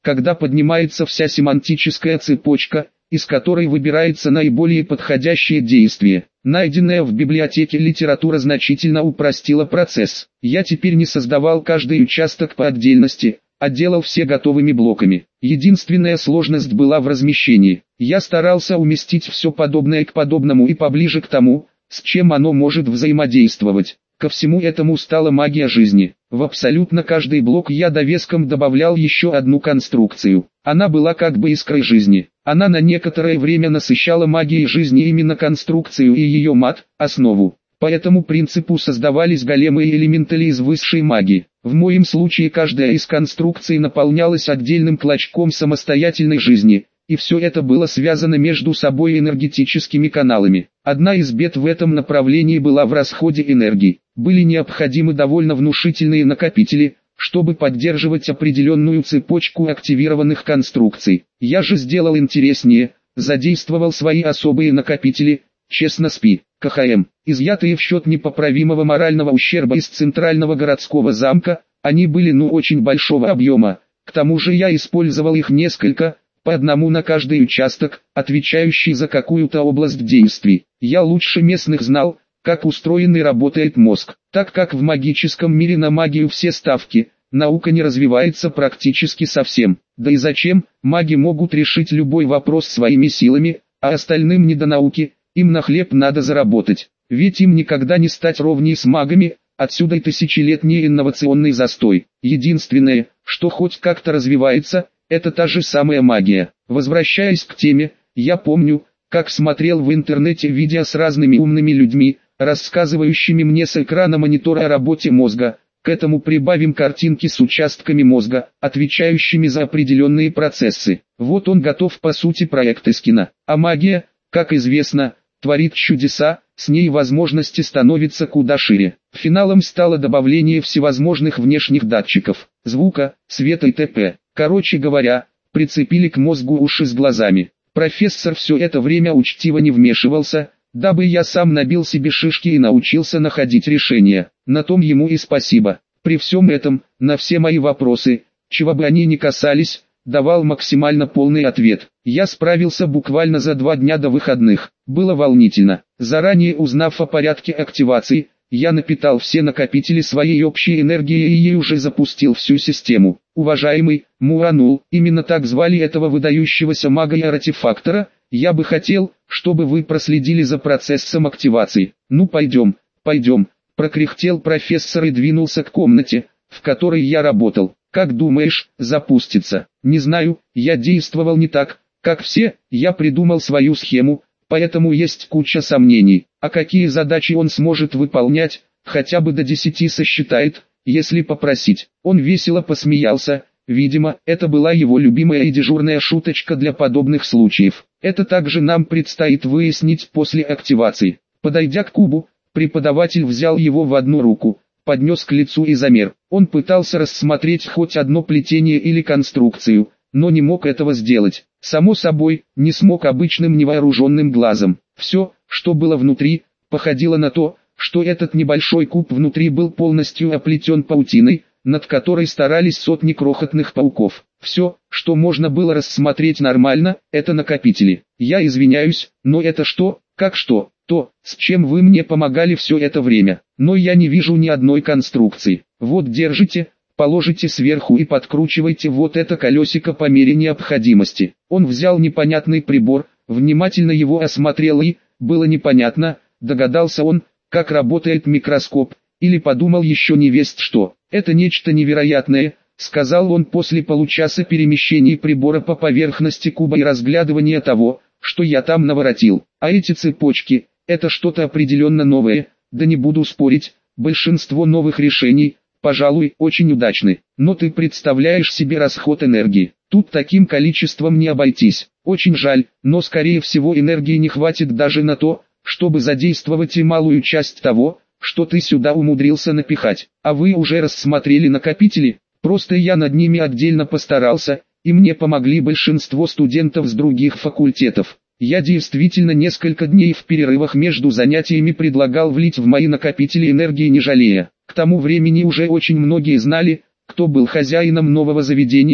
когда поднимается вся семантическая цепочка, из которой выбирается наиболее подходящее действие. Найденная в библиотеке литература значительно упростила процесс. Я теперь не создавал каждый участок по отдельности, а делал все готовыми блоками. Единственная сложность была в размещении. Я старался уместить все подобное к подобному и поближе к тому, с чем оно может взаимодействовать. Ко всему этому стала магия жизни. В абсолютно каждый блок я довеском добавлял еще одну конструкцию. Она была как бы искрой жизни. Она на некоторое время насыщала магией жизни именно конструкцию и ее мат, основу. По этому принципу создавались големы и элементали из высшей магии. В моем случае каждая из конструкций наполнялась отдельным клочком самостоятельной жизни, и все это было связано между собой энергетическими каналами. Одна из бед в этом направлении была в расходе энергии. Были необходимы довольно внушительные накопители, чтобы поддерживать определенную цепочку активированных конструкций. Я же сделал интереснее, задействовал свои особые накопители, честно спи, КХМ, изъятые в счет непоправимого морального ущерба из центрального городского замка. Они были ну очень большого объема, к тому же я использовал их несколько, по одному на каждый участок, отвечающий за какую-то область действий. Я лучше местных знал, как устроен и работает мозг, так как в магическом мире на магию все ставки, наука не развивается практически совсем. Да и зачем, маги могут решить любой вопрос своими силами, а остальным не до науки, им на хлеб надо заработать. Ведь им никогда не стать ровней с магами, отсюда и тысячелетний инновационный застой. Единственное, что хоть как-то развивается, это та же самая магия. Возвращаясь к теме, я помню, как смотрел в интернете видео с разными умными людьми, рассказывающими мне с экрана монитора о работе мозга. К этому прибавим картинки с участками мозга, отвечающими за определенные процессы. Вот он готов по сути проект Эскина. А магия, как известно, творит чудеса, с ней возможности становятся куда шире. Финалом стало добавление всевозможных внешних датчиков, звука, света и т.п. Короче говоря, прицепили к мозгу уши с глазами. Профессор все это время учтиво не вмешивался, дабы я сам набил себе шишки и научился находить решения. На том ему и спасибо. При всем этом, на все мои вопросы, чего бы они ни касались, давал максимально полный ответ. Я справился буквально за два дня до выходных. Было волнительно. Заранее узнав о порядке активации, я напитал все накопители своей общей энергией и ей уже запустил всю систему. Уважаемый Муанул, именно так звали этого выдающегося мага и артефактора, я бы хотел, чтобы вы проследили за процессом активации. Ну пойдем, пойдем, прокряхтел профессор и двинулся к комнате, в которой я работал. Как думаешь, запустится? Не знаю, я действовал не так, как все, я придумал свою схему, поэтому есть куча сомнений. А какие задачи он сможет выполнять, хотя бы до десяти сосчитает, если попросить. Он весело посмеялся, видимо, это была его любимая и дежурная шуточка для подобных случаев. Это также нам предстоит выяснить после активации. Подойдя к кубу, преподаватель взял его в одну руку, поднес к лицу и замер. Он пытался рассмотреть хоть одно плетение или конструкцию, но не мог этого сделать. Само собой, не смог обычным невооруженным глазом. Все, что было внутри, походило на то, что этот небольшой куб внутри был полностью оплетен паутиной, над которой старались сотни крохотных пауков. Все, что можно было рассмотреть нормально, это накопители. Я извиняюсь, но это что, как что, то, с чем вы мне помогали все это время. Но я не вижу ни одной конструкции. Вот держите, положите сверху и подкручивайте вот это колесико по мере необходимости. Он взял непонятный прибор, внимательно его осмотрел и, было непонятно, догадался он, как работает микроскоп, или подумал еще не весть что. Это нечто невероятное, сказал он после получаса перемещений прибора по поверхности куба и разглядывания того, что я там наворотил. А эти цепочки, это что-то определенно новое, да не буду спорить, большинство новых решений, пожалуй, очень удачны. Но ты представляешь себе расход энергии. Тут таким количеством не обойтись. Очень жаль, но скорее всего энергии не хватит даже на то, чтобы задействовать и малую часть того, что ты сюда умудрился напихать. А вы уже рассмотрели накопители? Просто я над ними отдельно постарался, и мне помогли большинство студентов с других факультетов. Я действительно несколько дней в перерывах между занятиями предлагал влить в мои накопители энергии не жалея. К тому времени уже очень многие знали, кто был хозяином нового заведения,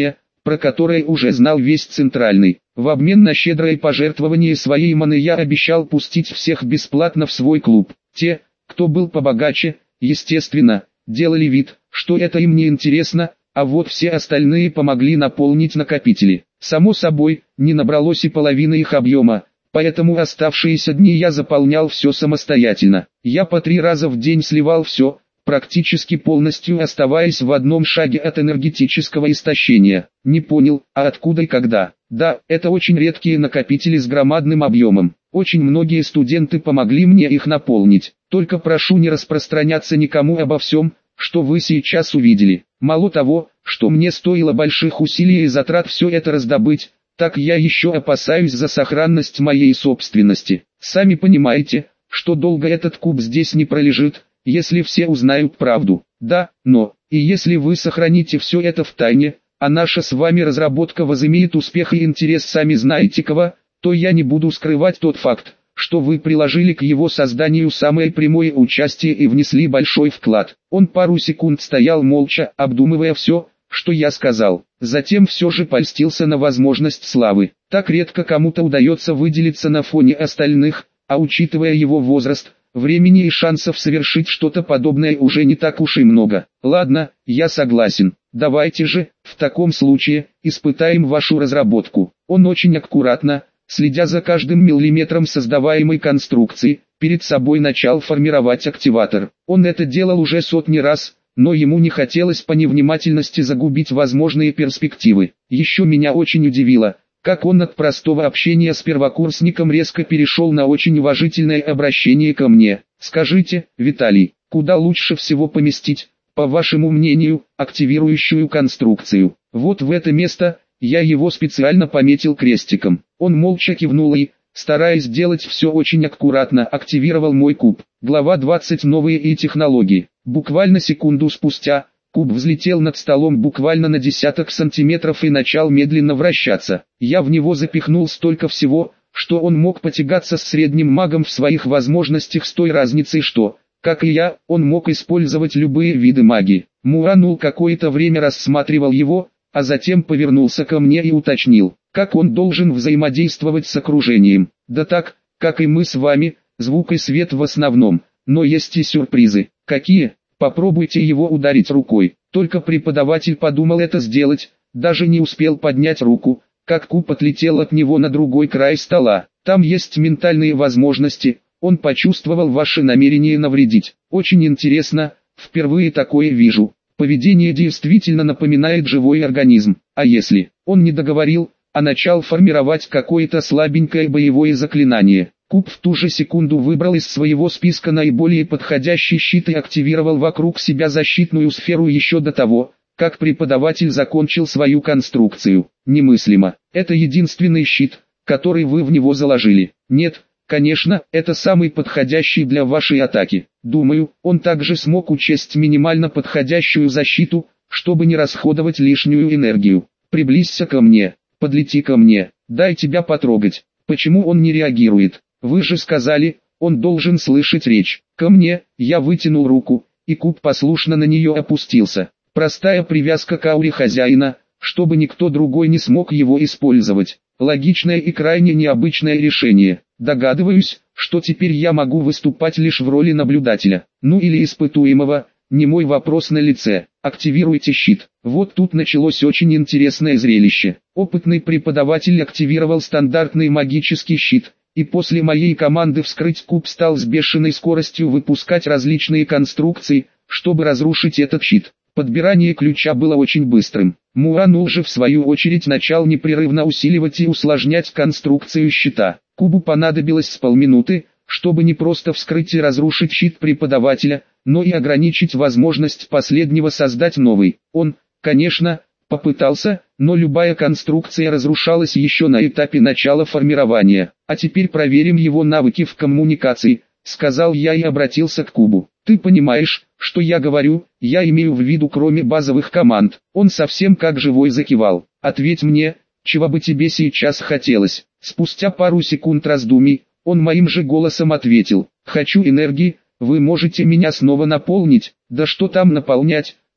про которое уже знал весь Центральный. В обмен на щедрое пожертвование своей маны я обещал пустить всех бесплатно в свой клуб. Те, кто был побогаче, естественно, делали вид, что это им не интересно, а вот все остальные помогли наполнить накопители. Само собой, не набралось и половины их объема, поэтому оставшиеся дни я заполнял все самостоятельно. Я по три раза в день сливал все, практически полностью оставаясь в одном шаге от энергетического истощения. Не понял, а откуда и когда? Да, это очень редкие накопители с громадным объемом. Очень многие студенты помогли мне их наполнить. Только прошу не распространяться никому обо всем, что вы сейчас увидели. Мало того, что мне стоило больших усилий и затрат все это раздобыть, так я еще опасаюсь за сохранность моей собственности. Сами понимаете, что долго этот куб здесь не пролежит, если все узнают правду. Да, но, и если вы сохраните все это в тайне, а наша с вами разработка возымеет успех и интерес сами знаете кого, то я не буду скрывать тот факт, что вы приложили к его созданию самое прямое участие и внесли большой вклад. Он пару секунд стоял молча, обдумывая все, что я сказал. Затем все же польстился на возможность славы. Так редко кому-то удается выделиться на фоне остальных, а учитывая его возраст, времени и шансов совершить что-то подобное уже не так уж и много. Ладно, я согласен. Давайте же, в таком случае, испытаем вашу разработку. Он очень аккуратно, следя за каждым миллиметром создаваемой конструкции, перед собой начал формировать активатор. Он это делал уже сотни раз, но ему не хотелось по невнимательности загубить возможные перспективы. Еще меня очень удивило, как он от простого общения с первокурсником резко перешел на очень уважительное обращение ко мне. Скажите, Виталий, куда лучше всего поместить, по вашему мнению, активирующую конструкцию? Вот в это место. Я его специально пометил крестиком. Он молча кивнул и, стараясь сделать все очень аккуратно, активировал мой куб. Глава двадцать. Новые и технологии. Буквально секунду спустя, куб взлетел над столом буквально на десяток сантиметров и начал медленно вращаться. Я в него запихнул столько всего, что он мог потягаться с средним магом в своих возможностях с той разницей, что, как и я, он мог использовать любые виды магии. Муранул какое-то время рассматривал его, а затем повернулся ко мне и уточнил, как он должен взаимодействовать с окружением. Да так, как и мы с вами, звук и свет в основном, но есть и сюрпризы. Какие? Попробуйте его ударить рукой. Только преподаватель подумал это сделать, даже не успел поднять руку, как куб отлетел от него на другой край стола. Там есть ментальные возможности, он почувствовал ваше намерение навредить. Очень интересно, впервые такое вижу. Поведение действительно напоминает живой организм. А если он не договорил, а начал формировать какое-то слабенькое боевое заклинание? Куб в ту же секунду выбрал из своего списка наиболее подходящий щит и активировал вокруг себя защитную сферу еще до того, как преподаватель закончил свою конструкцию. Немыслимо. Это единственный щит, который вы в него заложили. Нет, конечно, это самый подходящий для вашей атаки. Думаю, он также смог учесть минимально подходящую защиту, чтобы не расходовать лишнюю энергию. Приблизься ко мне, подлети ко мне, дай тебя потрогать. Почему он не реагирует? Вы же сказали, он должен слышать речь. Ко мне, я вытянул руку, и куб послушно на нее опустился. Простая привязка к ауре хозяина, чтобы никто другой не смог его использовать. Логичное и крайне необычное решение. Догадываюсь, что теперь я могу выступать лишь в роли наблюдателя, ну или испытуемого, не мой вопрос на лице. Активируйте щит. Вот тут началось очень интересное зрелище. Опытный преподаватель активировал стандартный магический щит, и после моей команды вскрыть куб стал с бешеной скоростью выпускать различные конструкции, чтобы разрушить этот щит. Подбирание ключа было очень быстрым. Муранул же в свою очередь начал непрерывно усиливать и усложнять конструкцию щита. Кубу понадобилось с полминуты, чтобы не просто вскрыть и разрушить щит преподавателя, но и ограничить возможность последнего создать новый. Он, конечно, попытался, но любая конструкция разрушалась еще на этапе начала формирования. А теперь проверим его навыки в коммуникации, сказал я и обратился к кубу. Ты понимаешь, что я говорю, я имею в виду кроме базовых команд. Он совсем как живой закивал. Ответь мне, чего бы тебе сейчас хотелось. Спустя пару секунд раздумий, он моим же голосом ответил. Хочу энергии, вы можете меня снова наполнить. Да что там наполнять,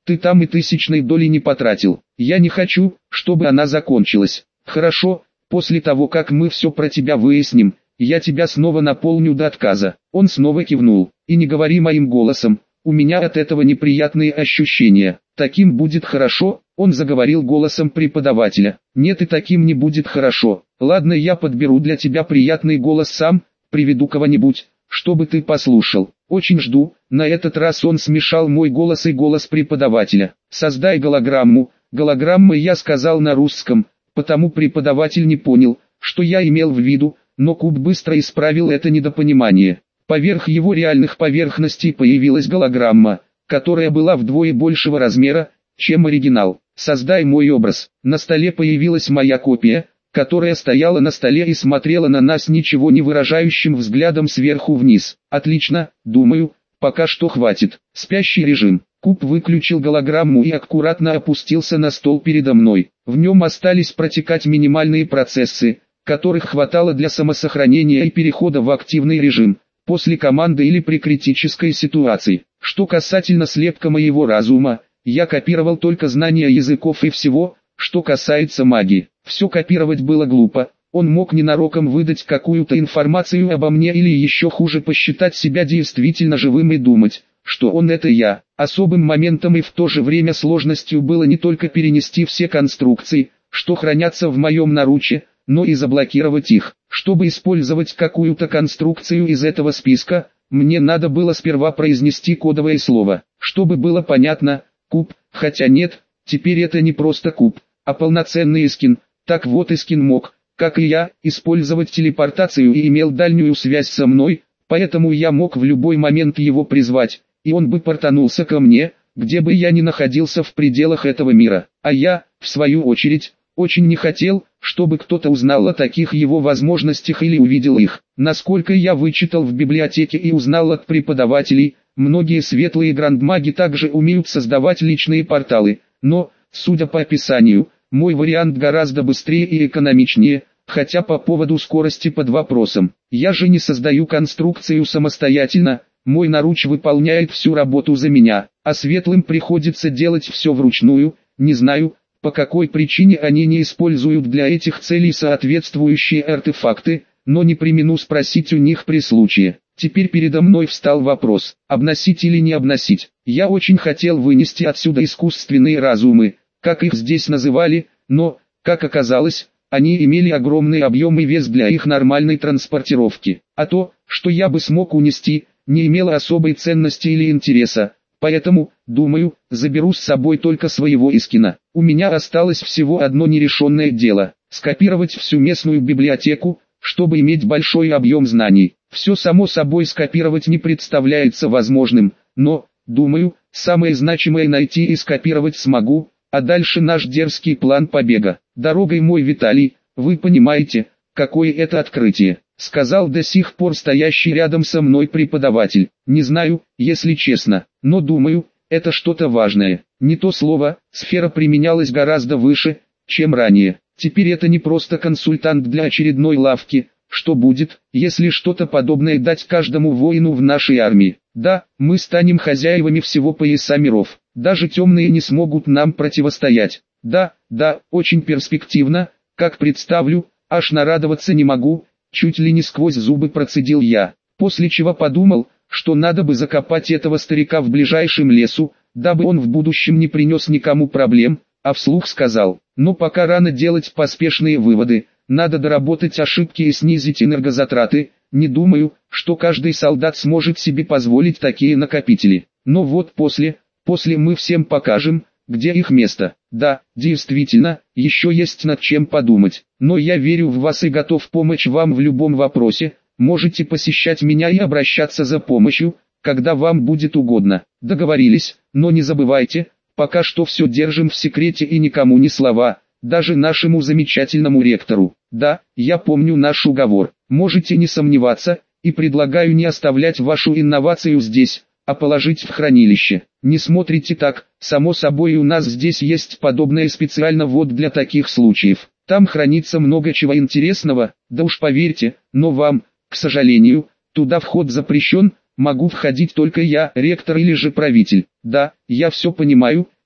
ты там и тысячной доли не потратил. Я не хочу, чтобы она закончилась. Хорошо, после того как мы все про тебя выясним, я тебя снова наполню до отказа. Он снова кивнул. И не говори моим голосом, у меня от этого неприятные ощущения. Таким будет хорошо, он заговорил голосом преподавателя. Нет, и таким не будет хорошо. Ладно, я подберу для тебя приятный голос сам, приведу кого-нибудь, чтобы ты послушал. Очень жду. На этот раз он смешал мой голос и голос преподавателя. Создай голограмму. Голограммы я сказал на русском, потому преподаватель не понял, что я имел в виду, но Куб быстро исправил это недопонимание. Поверх его реальных поверхностей появилась голограмма, которая была вдвое большего размера, чем оригинал. Создай мой образ. На столе появилась моя копия, которая стояла на столе и смотрела на нас ничего не выражающим взглядом сверху вниз. Отлично, думаю, пока что хватит. Спящий режим. Куб выключил голограмму и аккуратно опустился на стол передо мной. В нем остались протекать минимальные процессы, которых хватало для самосохранения и перехода в активный режим, после команды или при критической ситуации. Что касательно слепка моего разума, я копировал только знания языков и всего, что касается магии. Все копировать было глупо, он мог ненароком выдать какую-то информацию обо мне или еще хуже посчитать себя действительно живым и думать, что он это я. Особым моментом и в то же время сложностью было не только перенести все конструкции, что хранятся в моем наруче, но и заблокировать их. Чтобы использовать какую-то конструкцию из этого списка, мне надо было сперва произнести кодовое слово, чтобы было понятно, куб, хотя нет, теперь это не просто куб, а полноценный Искин. Так вот, Искин мог, как и я, использовать телепортацию и имел дальнюю связь со мной, поэтому я мог в любой момент его призвать, и он бы портанулся ко мне, где бы я ни находился в пределах этого мира. А я, в свою очередь, очень не хотел, чтобы кто-то узнал о таких его возможностях или увидел их. Насколько я вычитал в библиотеке и узнал от преподавателей, многие светлые грандмаги также умеют создавать личные порталы, но, судя по описанию, мой вариант гораздо быстрее и экономичнее, хотя по поводу скорости под вопросом. Я же не создаю конструкцию самостоятельно, мой наруч выполняет всю работу за меня, а светлым приходится делать все вручную. Не знаю, по какой причине они не используют для этих целей соответствующие артефакты, но не премину спросить у них при случае. Теперь передо мной встал вопрос, обносить или не обносить. Я очень хотел вынести отсюда искусственные разумы, как их здесь называли, но, как оказалось, они имели огромный объем и вес для их нормальной транспортировки. А то, что я бы смог унести, не имело особой ценности или интереса. Поэтому, думаю, заберу с собой только своего Искина. У меня осталось всего одно нерешенное дело – скопировать всю местную библиотеку, чтобы иметь большой объем знаний. Все само собой скопировать не представляется возможным, но, думаю, самое значимое найти и скопировать смогу, а дальше наш дерзкий план побега. Дорогой мой Виталий, вы понимаете, какое это открытие, сказал до сих пор стоящий рядом со мной преподаватель. Не знаю, если честно, но думаю, это что-то важное. Не то слово, сфера применялась гораздо выше, чем ранее. Теперь это не просто консультант для очередной лавки. Что будет, если что-то подобное дать каждому воину в нашей армии? Да, мы станем хозяевами всего пояса миров. Даже темные не смогут нам противостоять. Да, да, очень перспективно, как представлю, аж нарадоваться не могу, чуть ли не сквозь зубы процедил я. После чего подумал, что надо бы закопать этого старика в ближайшем лесу, дабы он в будущем не принес никому проблем, а вслух сказал, но пока рано делать поспешные выводы, надо доработать ошибки и снизить энергозатраты. Не думаю, что каждый солдат сможет себе позволить такие накопители. Но вот после, после мы всем покажем, где их место. Да, действительно, еще есть над чем подумать. Но я верю в вас и готов помочь вам в любом вопросе. Можете посещать меня и обращаться за помощью, когда вам будет угодно. Договорились, но не забывайте, пока что все держим в секрете и никому ни слова. Даже нашему замечательному ректору. Да, я помню наш уговор. Можете не сомневаться, и предлагаю не оставлять вашу инновацию здесь, а положить в хранилище. Не смотрите так, само собой у нас здесь есть подобное специально вот для таких случаев. Там хранится много чего интересного, да уж поверьте, но вам, к сожалению, туда вход запрещен, могу входить только я, ректор или же правитель. Да, я все понимаю,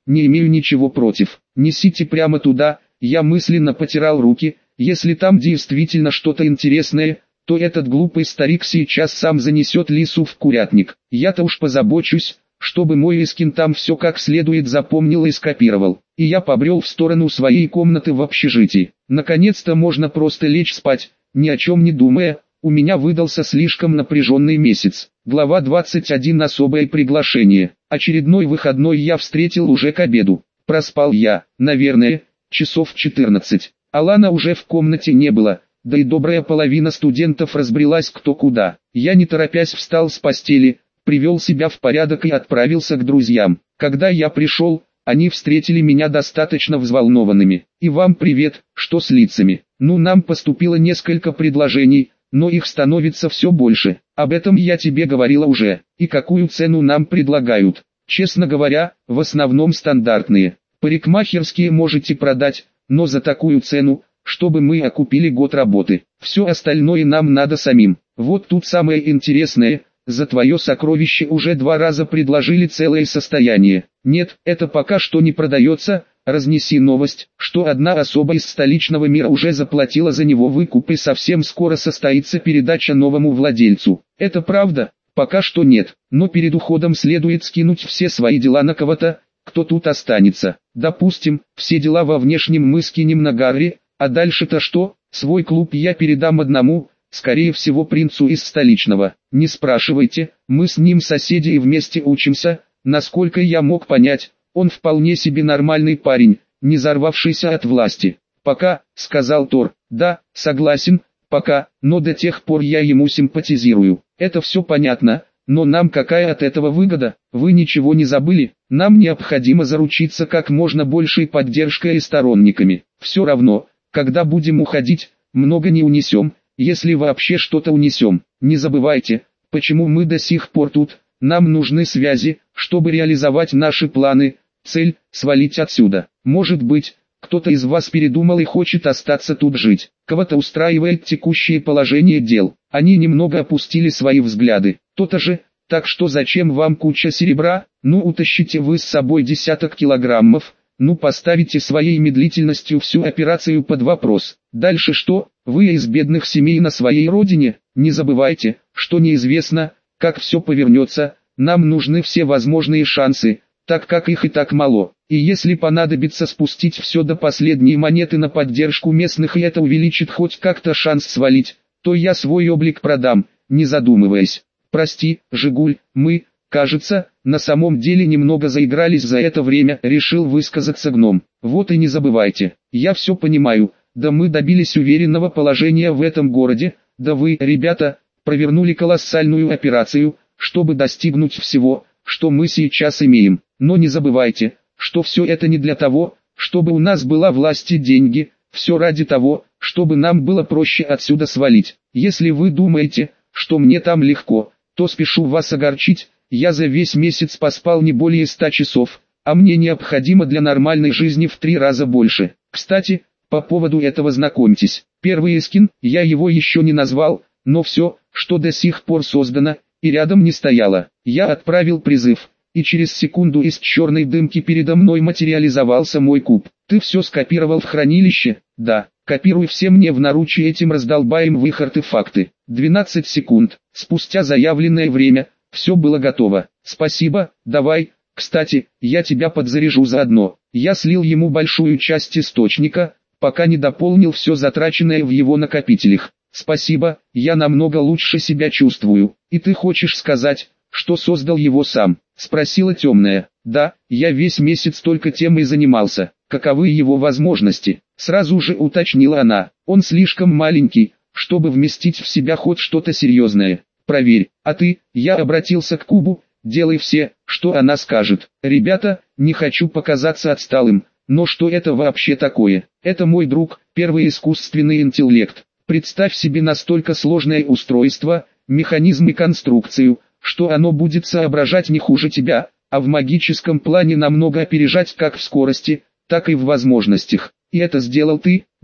не имею ничего против. Несите прямо туда. Я мысленно потирал руки. Если там действительно что-то интересное, то этот глупый старик сейчас сам занесет лису в курятник. Я-то уж позабочусь, чтобы мой Искин там все как следует запомнил и скопировал. И я побрел в сторону своей комнаты в общежитии. Наконец-то можно просто лечь спать, ни о чем не думая. У меня выдался слишком напряженный месяц. Глава двадцать один. Особое приглашение. Очередной выходной я встретил уже к обеду. Проспал я, наверное, часов четырнадцать. Алана уже в комнате не было, да и добрая половина студентов разбрелась кто куда. Я не торопясь встал с постели, привел себя в порядок и отправился к друзьям. Когда я пришел, они встретили меня достаточно взволнованными. «И вам привет, что с лицами? Ну, нам поступило несколько предложений, но их становится все больше. Об этом я тебе говорила уже. И какую цену нам предлагают? Честно говоря, в основном стандартные. Парикмахерские можете продать, но за такую цену, чтобы мы окупили год работы. Все остальное нам надо самим. Вот тут самое интересное, за твое сокровище уже два раза предложили целое состояние. Нет, это пока что не продается. Разнеси новость, что одна особа из столичного мира уже заплатила за него выкуп и совсем скоро состоится передача новому владельцу. Это правда? Пока что нет, но перед уходом следует скинуть все свои дела на кого-то, кто тут останется. Допустим, все дела во внешнем мы скинем на Гарри, а дальше-то что? Свой клуб я передам одному, скорее всего принцу из столичного. Не спрашивайте, мы с ним соседи и вместе учимся, насколько я мог понять. Он вполне себе нормальный парень, не взорвавшийся от власти. «Пока», — сказал Тор. «Да, согласен, пока, но до тех пор я ему симпатизирую. Это все понятно, но нам какая от этого выгода? Вы ничего не забыли? Нам необходимо заручиться как можно большей поддержкой и сторонниками. Все равно, когда будем уходить, много не унесем, если вообще что-то унесем. Не забывайте, почему мы до сих пор тут. Нам нужны связи, чтобы реализовать наши планы. Цель – свалить отсюда. Может быть, кто-то из вас передумал и хочет остаться тут жить. Кого-то устраивает текущее положение дел. Они немного опустили свои взгляды. То-то же, так что зачем вам куча серебра? Ну утащите вы с собой десяток килограммов. Ну поставите своей медлительностью всю операцию под вопрос. Дальше что? Вы из бедных семей на своей родине? Не забывайте, что неизвестно, как все повернется. Нам нужны все возможные шансы, так как их и так мало. И если понадобится спустить все до последней монеты на поддержку местных и это увеличит хоть как-то шанс свалить, то я свой облик продам, не задумываясь. Прости, Жигуль, мы, кажется, на самом деле немного заигрались за это время, решил высказаться гном. Вот и не забывайте, я все понимаю, да мы добились уверенного положения в этом городе, да вы, ребята, провернули колоссальную операцию, чтобы достигнуть всего, что мы сейчас имеем. Но не забывайте, что все это не для того, чтобы у нас была власть и деньги, все ради того, чтобы нам было проще отсюда свалить. Если вы думаете, что мне там легко, то спешу вас огорчить, я за весь месяц поспал не более ста часов, а мне необходимо для нормальной жизни в три раза больше. Кстати, по поводу этого знакомьтесь, первый Искин, я его еще не назвал, но все, что до сих пор создано, и рядом не стояло. Я отправил призыв, и через секунду из черной дымки передо мной материализовался мой куб. Ты все скопировал в хранилище? Да, копируй все мне в наручье, этим раздолбаем в их артефакты. двенадцать секунд, спустя заявленное время, все было готово. Спасибо, давай, кстати, я тебя подзаряжу заодно. Я слил ему большую часть источника, пока не дополнил все затраченное в его накопителях. Спасибо, я намного лучше себя чувствую. И ты хочешь сказать, что создал его сам? Спросила темная. Да, я весь месяц только тем и занимался. Каковы его возможности? Сразу же уточнила она. Он слишком маленький, чтобы вместить в себя хоть что-то серьезное. Проверь. А ты, я обратился к кубу, делай все, что она скажет. Ребята, не хочу показаться отсталым, но что это вообще такое? Это мой друг, первый искусственный интеллект. Представь себе настолько сложное устройство, механизм и конструкцию, что оно будет соображать не хуже тебя, а в магическом плане намного опережать как в скорости, так и в возможностях. И это сделал ты? Да,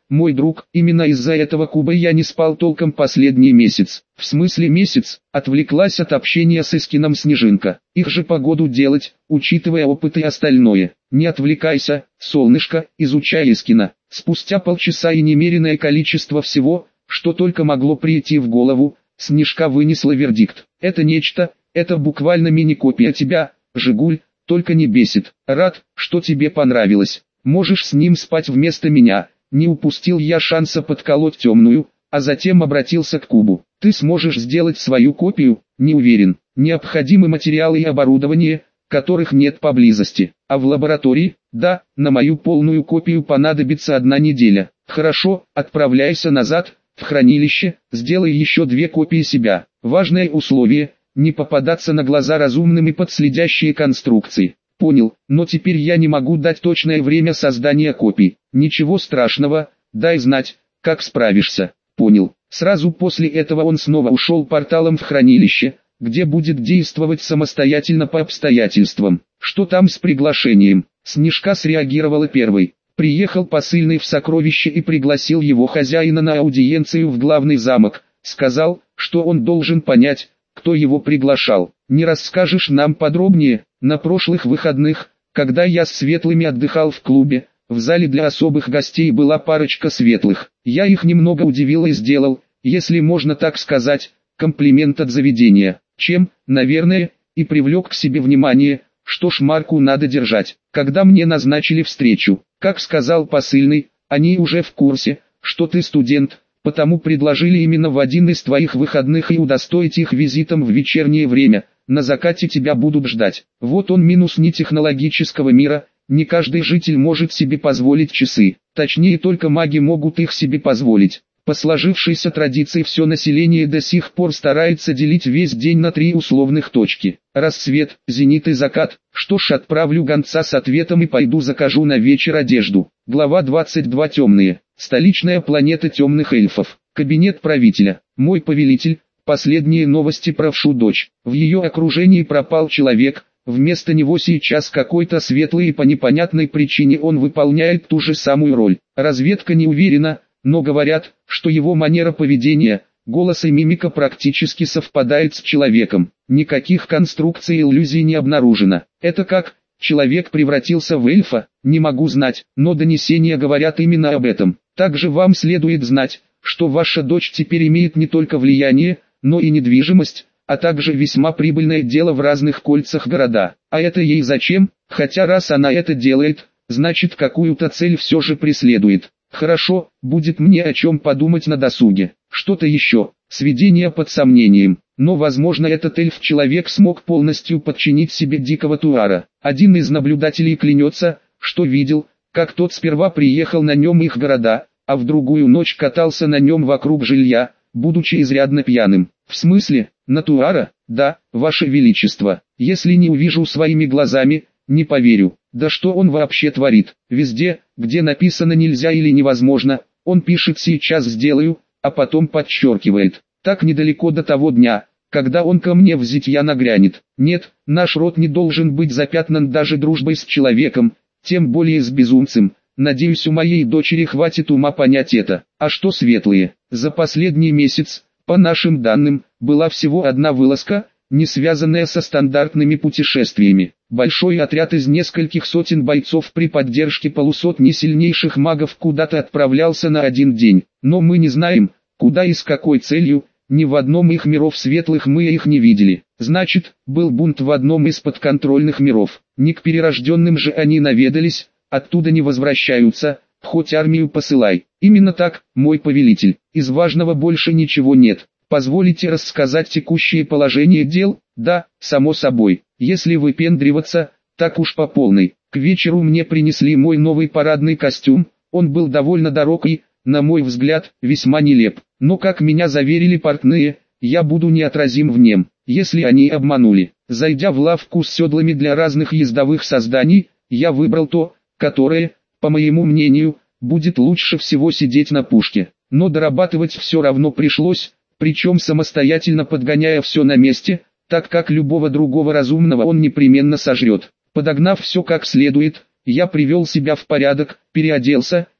мой друг, именно из-за этого куба я не спал толком последний месяц. В смысле месяц? Отвлеклась от общения с Искином Снежинка. Их же погоду делать, учитывая опыт и остальное. Не отвлекайся, солнышко, изучай Искина. Спустя полчаса и немереное количество всего, что только могло прийти в голову, Снежка вынесла вердикт. Это нечто, это буквально мини-копия тебя, Жигуль, только не бесит. Рад, что тебе понравилось. Можешь с ним спать вместо меня. Не упустил я шанса подколоть темную, а затем обратился к кубу. Ты сможешь сделать свою копию? Не уверен. Необходимы материалы и оборудование, которых нет поблизости. А в лаборатории? Да, на мою полную копию понадобится одна неделя. Хорошо, отправляйся назад, в хранилище, сделай еще две копии себя. Важное условие – не попадаться на глаза разумным и под следящие конструкции. Понял, но теперь я не могу дать точное время создания копий. Ничего страшного, дай знать, как справишься. Понял. Сразу после этого он снова ушел порталом в хранилище, где будет действовать самостоятельно по обстоятельствам. Что там с приглашением? Снежка среагировала первой. Приехал посыльный в сокровище и пригласил его хозяина на аудиенцию в главный замок. Сказал, что он должен понять, кто его приглашал. Не расскажешь нам подробнее? На прошлых выходных, когда я с светлыми отдыхал в клубе, в зале для особых гостей была парочка светлых. Я их немного удивил и сделал, если можно так сказать, комплимент от заведения. Чем, наверное, и привлек к себе внимание, что ж марку надо держать. Когда мне назначили встречу, как сказал посыльный, они уже в курсе, что ты студент, потому предложили именно в один из твоих выходных и удостоить их визитом в вечернее время. На закате тебя будут ждать. Вот он минус нетехнологического мира, не каждый житель может себе позволить часы, точнее только маги могут их себе позволить. По сложившейся традиции все население до сих пор старается делить весь день на три условных точки. Рассвет, зенит и закат. Что ж, отправлю гонца с ответом и пойду закажу на вечер одежду. Глава двадцать два. Темные. Столичная планета темных эльфов. Кабинет правителя. Мой повелитель. Последние новости про вшу дочь. В ее окружении пропал человек, вместо него сейчас какой-то светлый и по непонятной причине он выполняет ту же самую роль. Разведка не уверена, но говорят, что его манера поведения, голос и мимика практически совпадает с человеком. Никаких конструкций и иллюзий не обнаружено. Это как, человек превратился в эльфа? Не могу знать, но донесения говорят именно об этом. Также вам следует знать, что ваша дочь теперь имеет не только влияние, но и недвижимость, а также весьма прибыльное дело в разных кольцах города. А это ей зачем? Хотя раз она это делает, значит какую-то цель все же преследует. Хорошо, будет мне о чем подумать на досуге. Что-то еще, сведение под сомнением, но возможно этот эльф-человек смог полностью подчинить себе дикого Туара. Один из наблюдателей клянется, что видел, как тот сперва приехал на нем их города, а в другую ночь катался на нем вокруг жилья, будучи изрядно пьяным. В смысле, на Туара? Да, ваше величество. Если не увижу своими глазами, не поверю. Да что он вообще творит? Везде, где написано нельзя или невозможно, он пишет сейчас сделаю, а потом подчеркивает. Так недалеко до того дня, когда он ко мне в зитья нагрянет. Нет, наш род не должен быть запятнан даже дружбой с человеком, тем более с безумцем. Надеюсь, у моей дочери хватит ума понять это. А что светлые? За последний месяц, по нашим данным, была всего одна вылазка, не связанная со стандартными путешествиями. Большой отряд из нескольких сотен бойцов при поддержке полусотни сильнейших магов куда-то отправлялся на один день. Но мы не знаем, куда и с какой целью, ни в одном их миров светлых мы их не видели. Значит, был бунт в одном из подконтрольных миров. Не к перерожденным же они наведались, оттуда не возвращаются, хоть армию посылай. Именно так, мой повелитель. Из важного больше ничего нет. Позволите рассказать текущее положение дел? Да, само собой. Если выпендриваться, так уж по полной. К вечеру мне принесли мой новый парадный костюм. Он был довольно дорог и, на мой взгляд, весьма нелеп. Но как меня заверили портные, я буду неотразим в нем, если они обманули. Зайдя в лавку с седлами для разных ездовых созданий, я выбрал то, которое, по моему мнению, будет лучше всего сидеть на пушке. Но дорабатывать все равно пришлось, причем самостоятельно подгоняя все на месте, так как любого другого разумного он непременно сожрет. Подогнав все как следует, я привел себя в порядок, переоделся,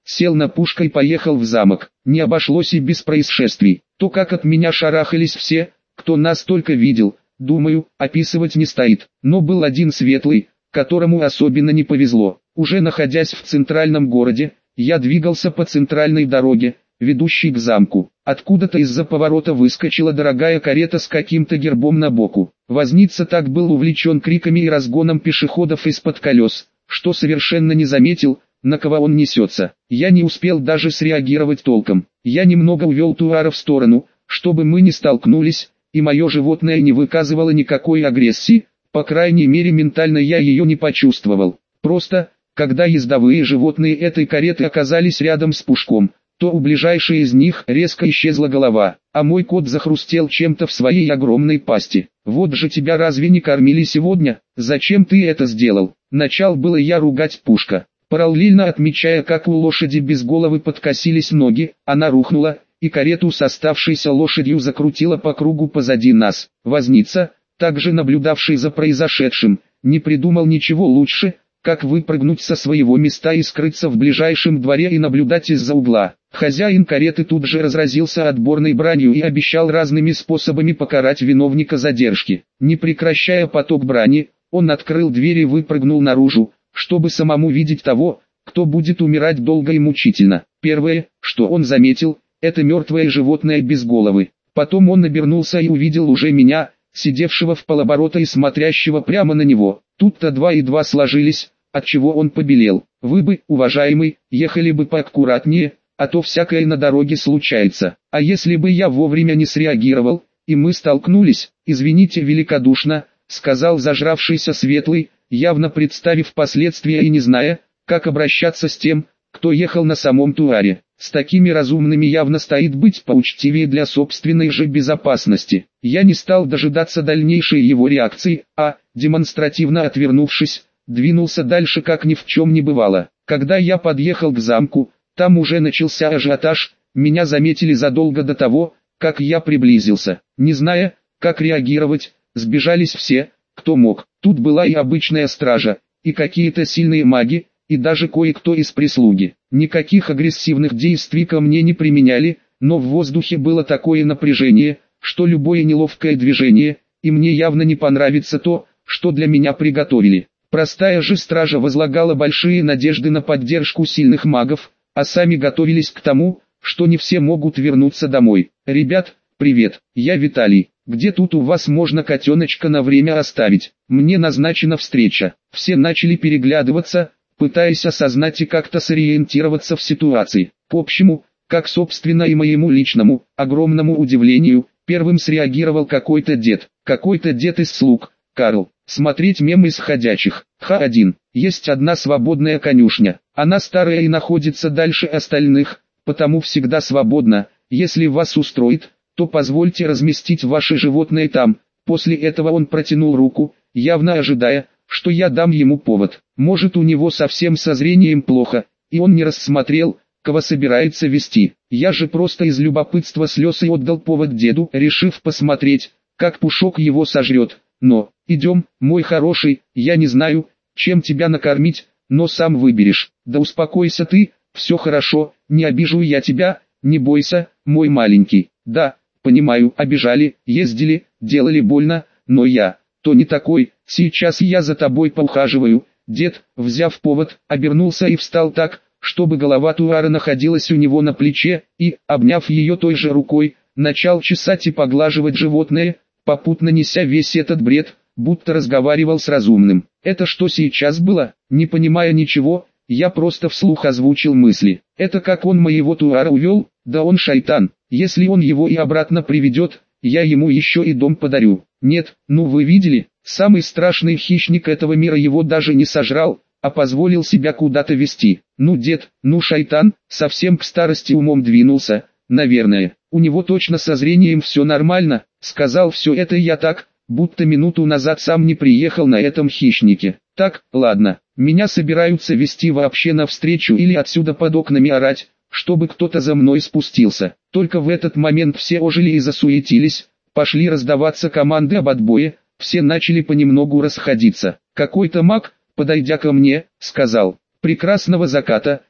сел на пушку и поехал в замок. Не обошлось и без происшествий. То, как от меня шарахались все, кто нас только видел, думаю, описывать не стоит. Но был один светлый, которому особенно не повезло. Уже находясь в центральном городе, я двигался по центральной дороге, ведущей к замку. Откуда-то из-за поворота выскочила дорогая карета с каким-то гербом на боку. Возница так был увлечен криками и разгоном пешеходов из-под колес, что совершенно не заметил, на кого он несется. Я не успел даже среагировать толком. Я немного увел Туара в сторону, чтобы мы не столкнулись, и мое животное не выказывало никакой агрессии, по крайней мере ментально я ее не почувствовал. Просто, когда ездовые животные этой кареты оказались рядом с пушком, то у ближайшей из них резко исчезла голова, а мой кот захрустел чем-то в своей огромной пасти. «Вот же тебя разве не кормили сегодня? Зачем ты это сделал?» Начал было я ругать Пушка, параллельно отмечая, как у лошади без головы подкосились ноги, она рухнула, и карету с оставшейся лошадью закрутила по кругу позади нас. Возница, также наблюдавший за произошедшим, не придумал ничего лучше, как выпрыгнуть со своего места и скрыться в ближайшем дворе и наблюдать из-за угла. Хозяин кареты тут же разразился отборной бранью и обещал разными способами покарать виновника задержки. Не прекращая поток брани, он открыл дверь и выпрыгнул наружу, чтобы самому видеть того, кто будет умирать долго и мучительно. Первое, что он заметил, это мертвое животное без головы. Потом он обернулся и увидел уже меня, сидевшего в полоборота и смотрящего прямо на него. Тут-то два и два сложились, отчего он побелел. Вы бы, уважаемый, ехали бы поаккуратнее, а то всякое на дороге случается. А если бы я вовремя не среагировал, и мы столкнулись, извините великодушно, сказал зажравшийся светлый, явно представив последствия и не зная, как обращаться с тем, кто ехал на самом Туаре. С такими разумными явно стоит быть поучтивее для собственной же безопасности. Я не стал дожидаться дальнейшей его реакции, а, демонстративно отвернувшись, двинулся дальше как ни в чем не бывало. Когда я подъехал к замку, там уже начался ажиотаж, меня заметили задолго до того, как я приблизился. Не зная, как реагировать, сбежались все, кто мог. Тут была и обычная стража, и какие-то сильные маги, и даже кое-кто из прислуги. Никаких агрессивных действий ко мне не применяли, но в воздухе было такое напряжение, что любое неловкое движение, и мне явно не понравится то, что для меня приготовили. Простая же стража возлагала большие надежды на поддержку сильных магов, а сами готовились к тому, что не все могут вернуться домой. «Ребят, привет, я Виталий. Где тут у вас можно котеночка на время оставить? Мне назначена встреча». Все начали переглядываться, пытаясь осознать и как-то сориентироваться в ситуации. К общему, как собственно и моему личному, огромному удивлению, первым среагировал какой-то дед. Какой-то дед из слуг. Карл. Смотреть мем из ходячих. Х один. Есть одна свободная конюшня. Она старая и находится дальше остальных, потому всегда свободна. Если вас устроит, то позвольте разместить ваше животное там. После этого он протянул руку, явно ожидая, что я дам ему повод. Может, у него совсем со зрением плохо, и он не рассмотрел, кого собирается вести. Я же просто из любопытства слез и отдал повод деду, решив посмотреть, как Пушок его сожрет. Но, идем, мой хороший, я не знаю, чем тебя накормить, но сам выберешь. Да успокойся ты, все хорошо, не обижу я тебя, не бойся, мой маленький. Да, понимаю, обижали, ездили, делали больно, но я, то не такой, сейчас я за тобой поухаживаю. Дед, взяв повод, обернулся и встал так, чтобы голова Туара находилась у него на плече, и, обняв ее той же рукой, начал чесать и поглаживать животное, попутно неся весь этот бред, будто разговаривал с разумным. Это что сейчас было? Не понимая ничего, я просто вслух озвучил мысли. Это как он моего Туара увел? Да он шайтан. Если он его и обратно приведет, я ему еще и дом подарю. Нет, ну вы видели, самый страшный хищник этого мира его даже не сожрал, а позволил себя куда-то вести. Ну дед, ну шайтан, совсем к старости умом двинулся, наверное. У него точно со зрением все нормально. Сказал все это я так, будто минуту назад сам не приехал на этом хищнике. Так, ладно, меня собираются вести вообще навстречу или отсюда под окнами орать, чтобы кто-то за мной спустился. Только в этот момент все ожили и засуетились, пошли раздаваться команды об отбое, все начали понемногу расходиться. Какой-то маг, подойдя ко мне, сказал: «Прекрасного заката,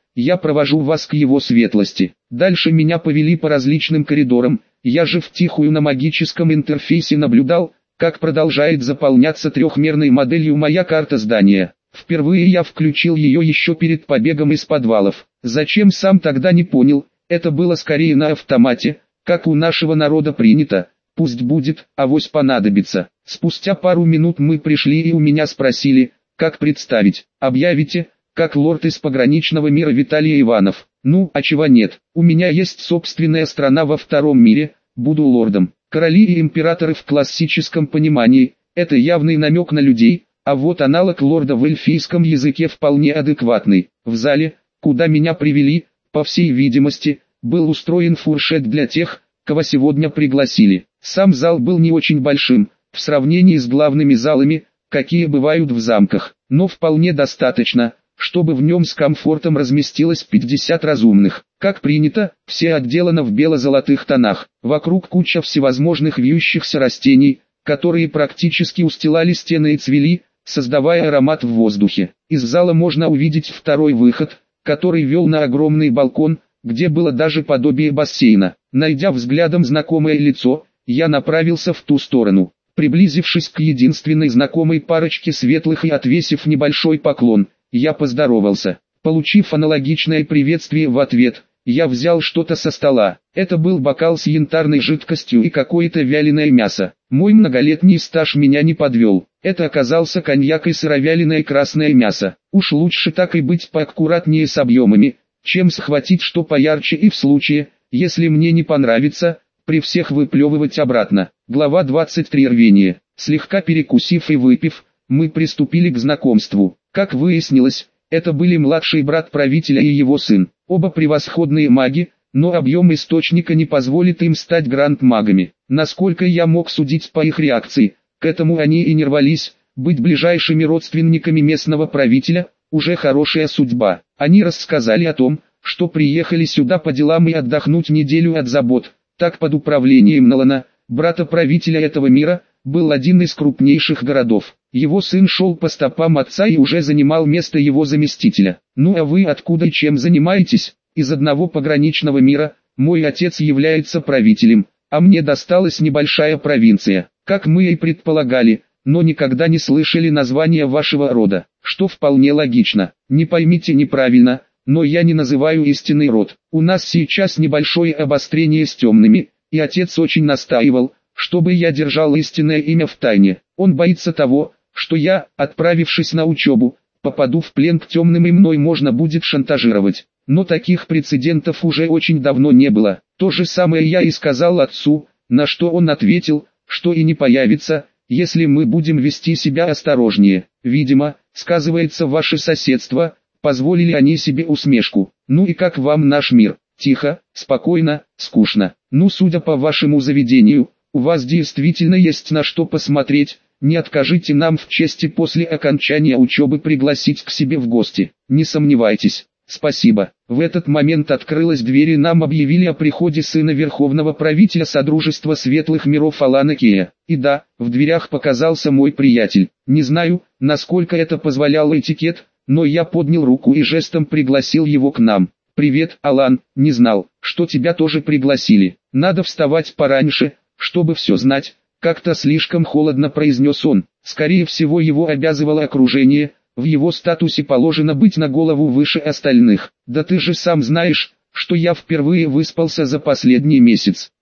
я провожу вас к его светлости. Дальше меня повели по различным коридорам, я же втихую на магическом интерфейсе наблюдал, как продолжает заполняться трехмерной моделью моя карта здания. Впервые я включил ее еще перед побегом из подвалов. Зачем, сам тогда не понял, это было скорее на автомате, как у нашего народа принято. Пусть будет, авось понадобится. Спустя пару минут мы пришли и у меня спросили, как представить. Объявите, как лорд из пограничного мира Виталий Иванов. Ну, а чего нет, у меня есть собственная страна во втором мире, буду лордом. Короли и императоры в классическом понимании, это явный намек на людей, а вот аналог лорда в эльфийском языке вполне адекватный. В зале, куда меня привели, по всей видимости, был устроен фуршет для тех, кого сегодня пригласили. Сам зал был не очень большим, в сравнении с главными залами, какие бывают в замках, но вполне достаточно, чтобы в нем с комфортом разместилось пятьдесят разумных. Как принято, все отделано в бело-золотых тонах, вокруг куча всевозможных вьющихся растений, которые практически устилали стены и цвели, создавая аромат в воздухе. Из зала можно увидеть второй выход, который вел на огромный балкон, где было даже подобие бассейна. Найдя взглядом знакомое лицо, я направился в ту сторону. Приблизившись к единственной знакомой парочке светлых и отвесив небольшой поклон, я поздоровался. Получив аналогичное приветствие в ответ, я взял что-то со стола. Это был бокал с янтарной жидкостью и какое-то вяленое мясо. Мой многолетний стаж меня не подвел. Это оказался коньяк и сыровяленое красное мясо. Уж лучше так и быть поаккуратнее с объемами, чем схватить что поярче и в случае, если мне не понравится, при всех выплевывать обратно. Глава двадцать три. Рвение. Слегка перекусив и выпив, мы приступили к знакомству. Как выяснилось, это были младший брат правителя и его сын. Оба превосходные маги, но объем источника не позволит им стать гранд-магами. Насколько я мог судить по их реакции, к этому они и не рвались. Быть ближайшими родственниками местного правителя – уже хорошая судьба. Они рассказали о том, что приехали сюда по делам и отдохнуть неделю от забот. Так под управлением Нолана, брата правителя этого мира, был один из крупнейших городов. Его сын шел по стопам отца и уже занимал место его заместителя. Ну а вы откуда и чем занимаетесь? Из одного пограничного мира, мой отец является правителем, а мне досталась небольшая провинция. Как мы и предполагали, но никогда не слышали названия вашего рода, что вполне логично. Не поймите неправильно, но я не называю истинный род. У нас сейчас небольшое обострение с темными, и отец очень настаивал, чтобы я держал истинное имя в тайне. Он боится того, что я, отправившись на учебу, попаду в плен к темным и мной можно будет шантажировать. Но таких прецедентов уже очень давно не было. То же самое я и сказал отцу, на что он ответил, что и не появится, если мы будем вести себя осторожнее. Видимо, сказывается ваше соседство, позволили они себе усмешку. Ну и как вам наш мир? Тихо, спокойно, скучно. Ну, судя по вашему заведению, у вас действительно есть на что посмотреть. Не откажите нам в чести после окончания учебы пригласить к себе в гости. Не сомневайтесь. Спасибо. В этот момент открылась дверь и нам объявили о приходе сына верховного правителя Содружества Светлых Миров Алана Кея. И да, в дверях показался мой приятель. Не знаю, насколько это позволял этикет, но я поднял руку и жестом пригласил его к нам. «Привет, Алан, не знал, что тебя тоже пригласили. Надо вставать пораньше, чтобы все знать», как-то слишком холодно произнес он. Скорее всего его обязывало окружение, в его статусе положено быть на голову выше остальных. «Да ты же сам знаешь, что я впервые выспался за последний месяц.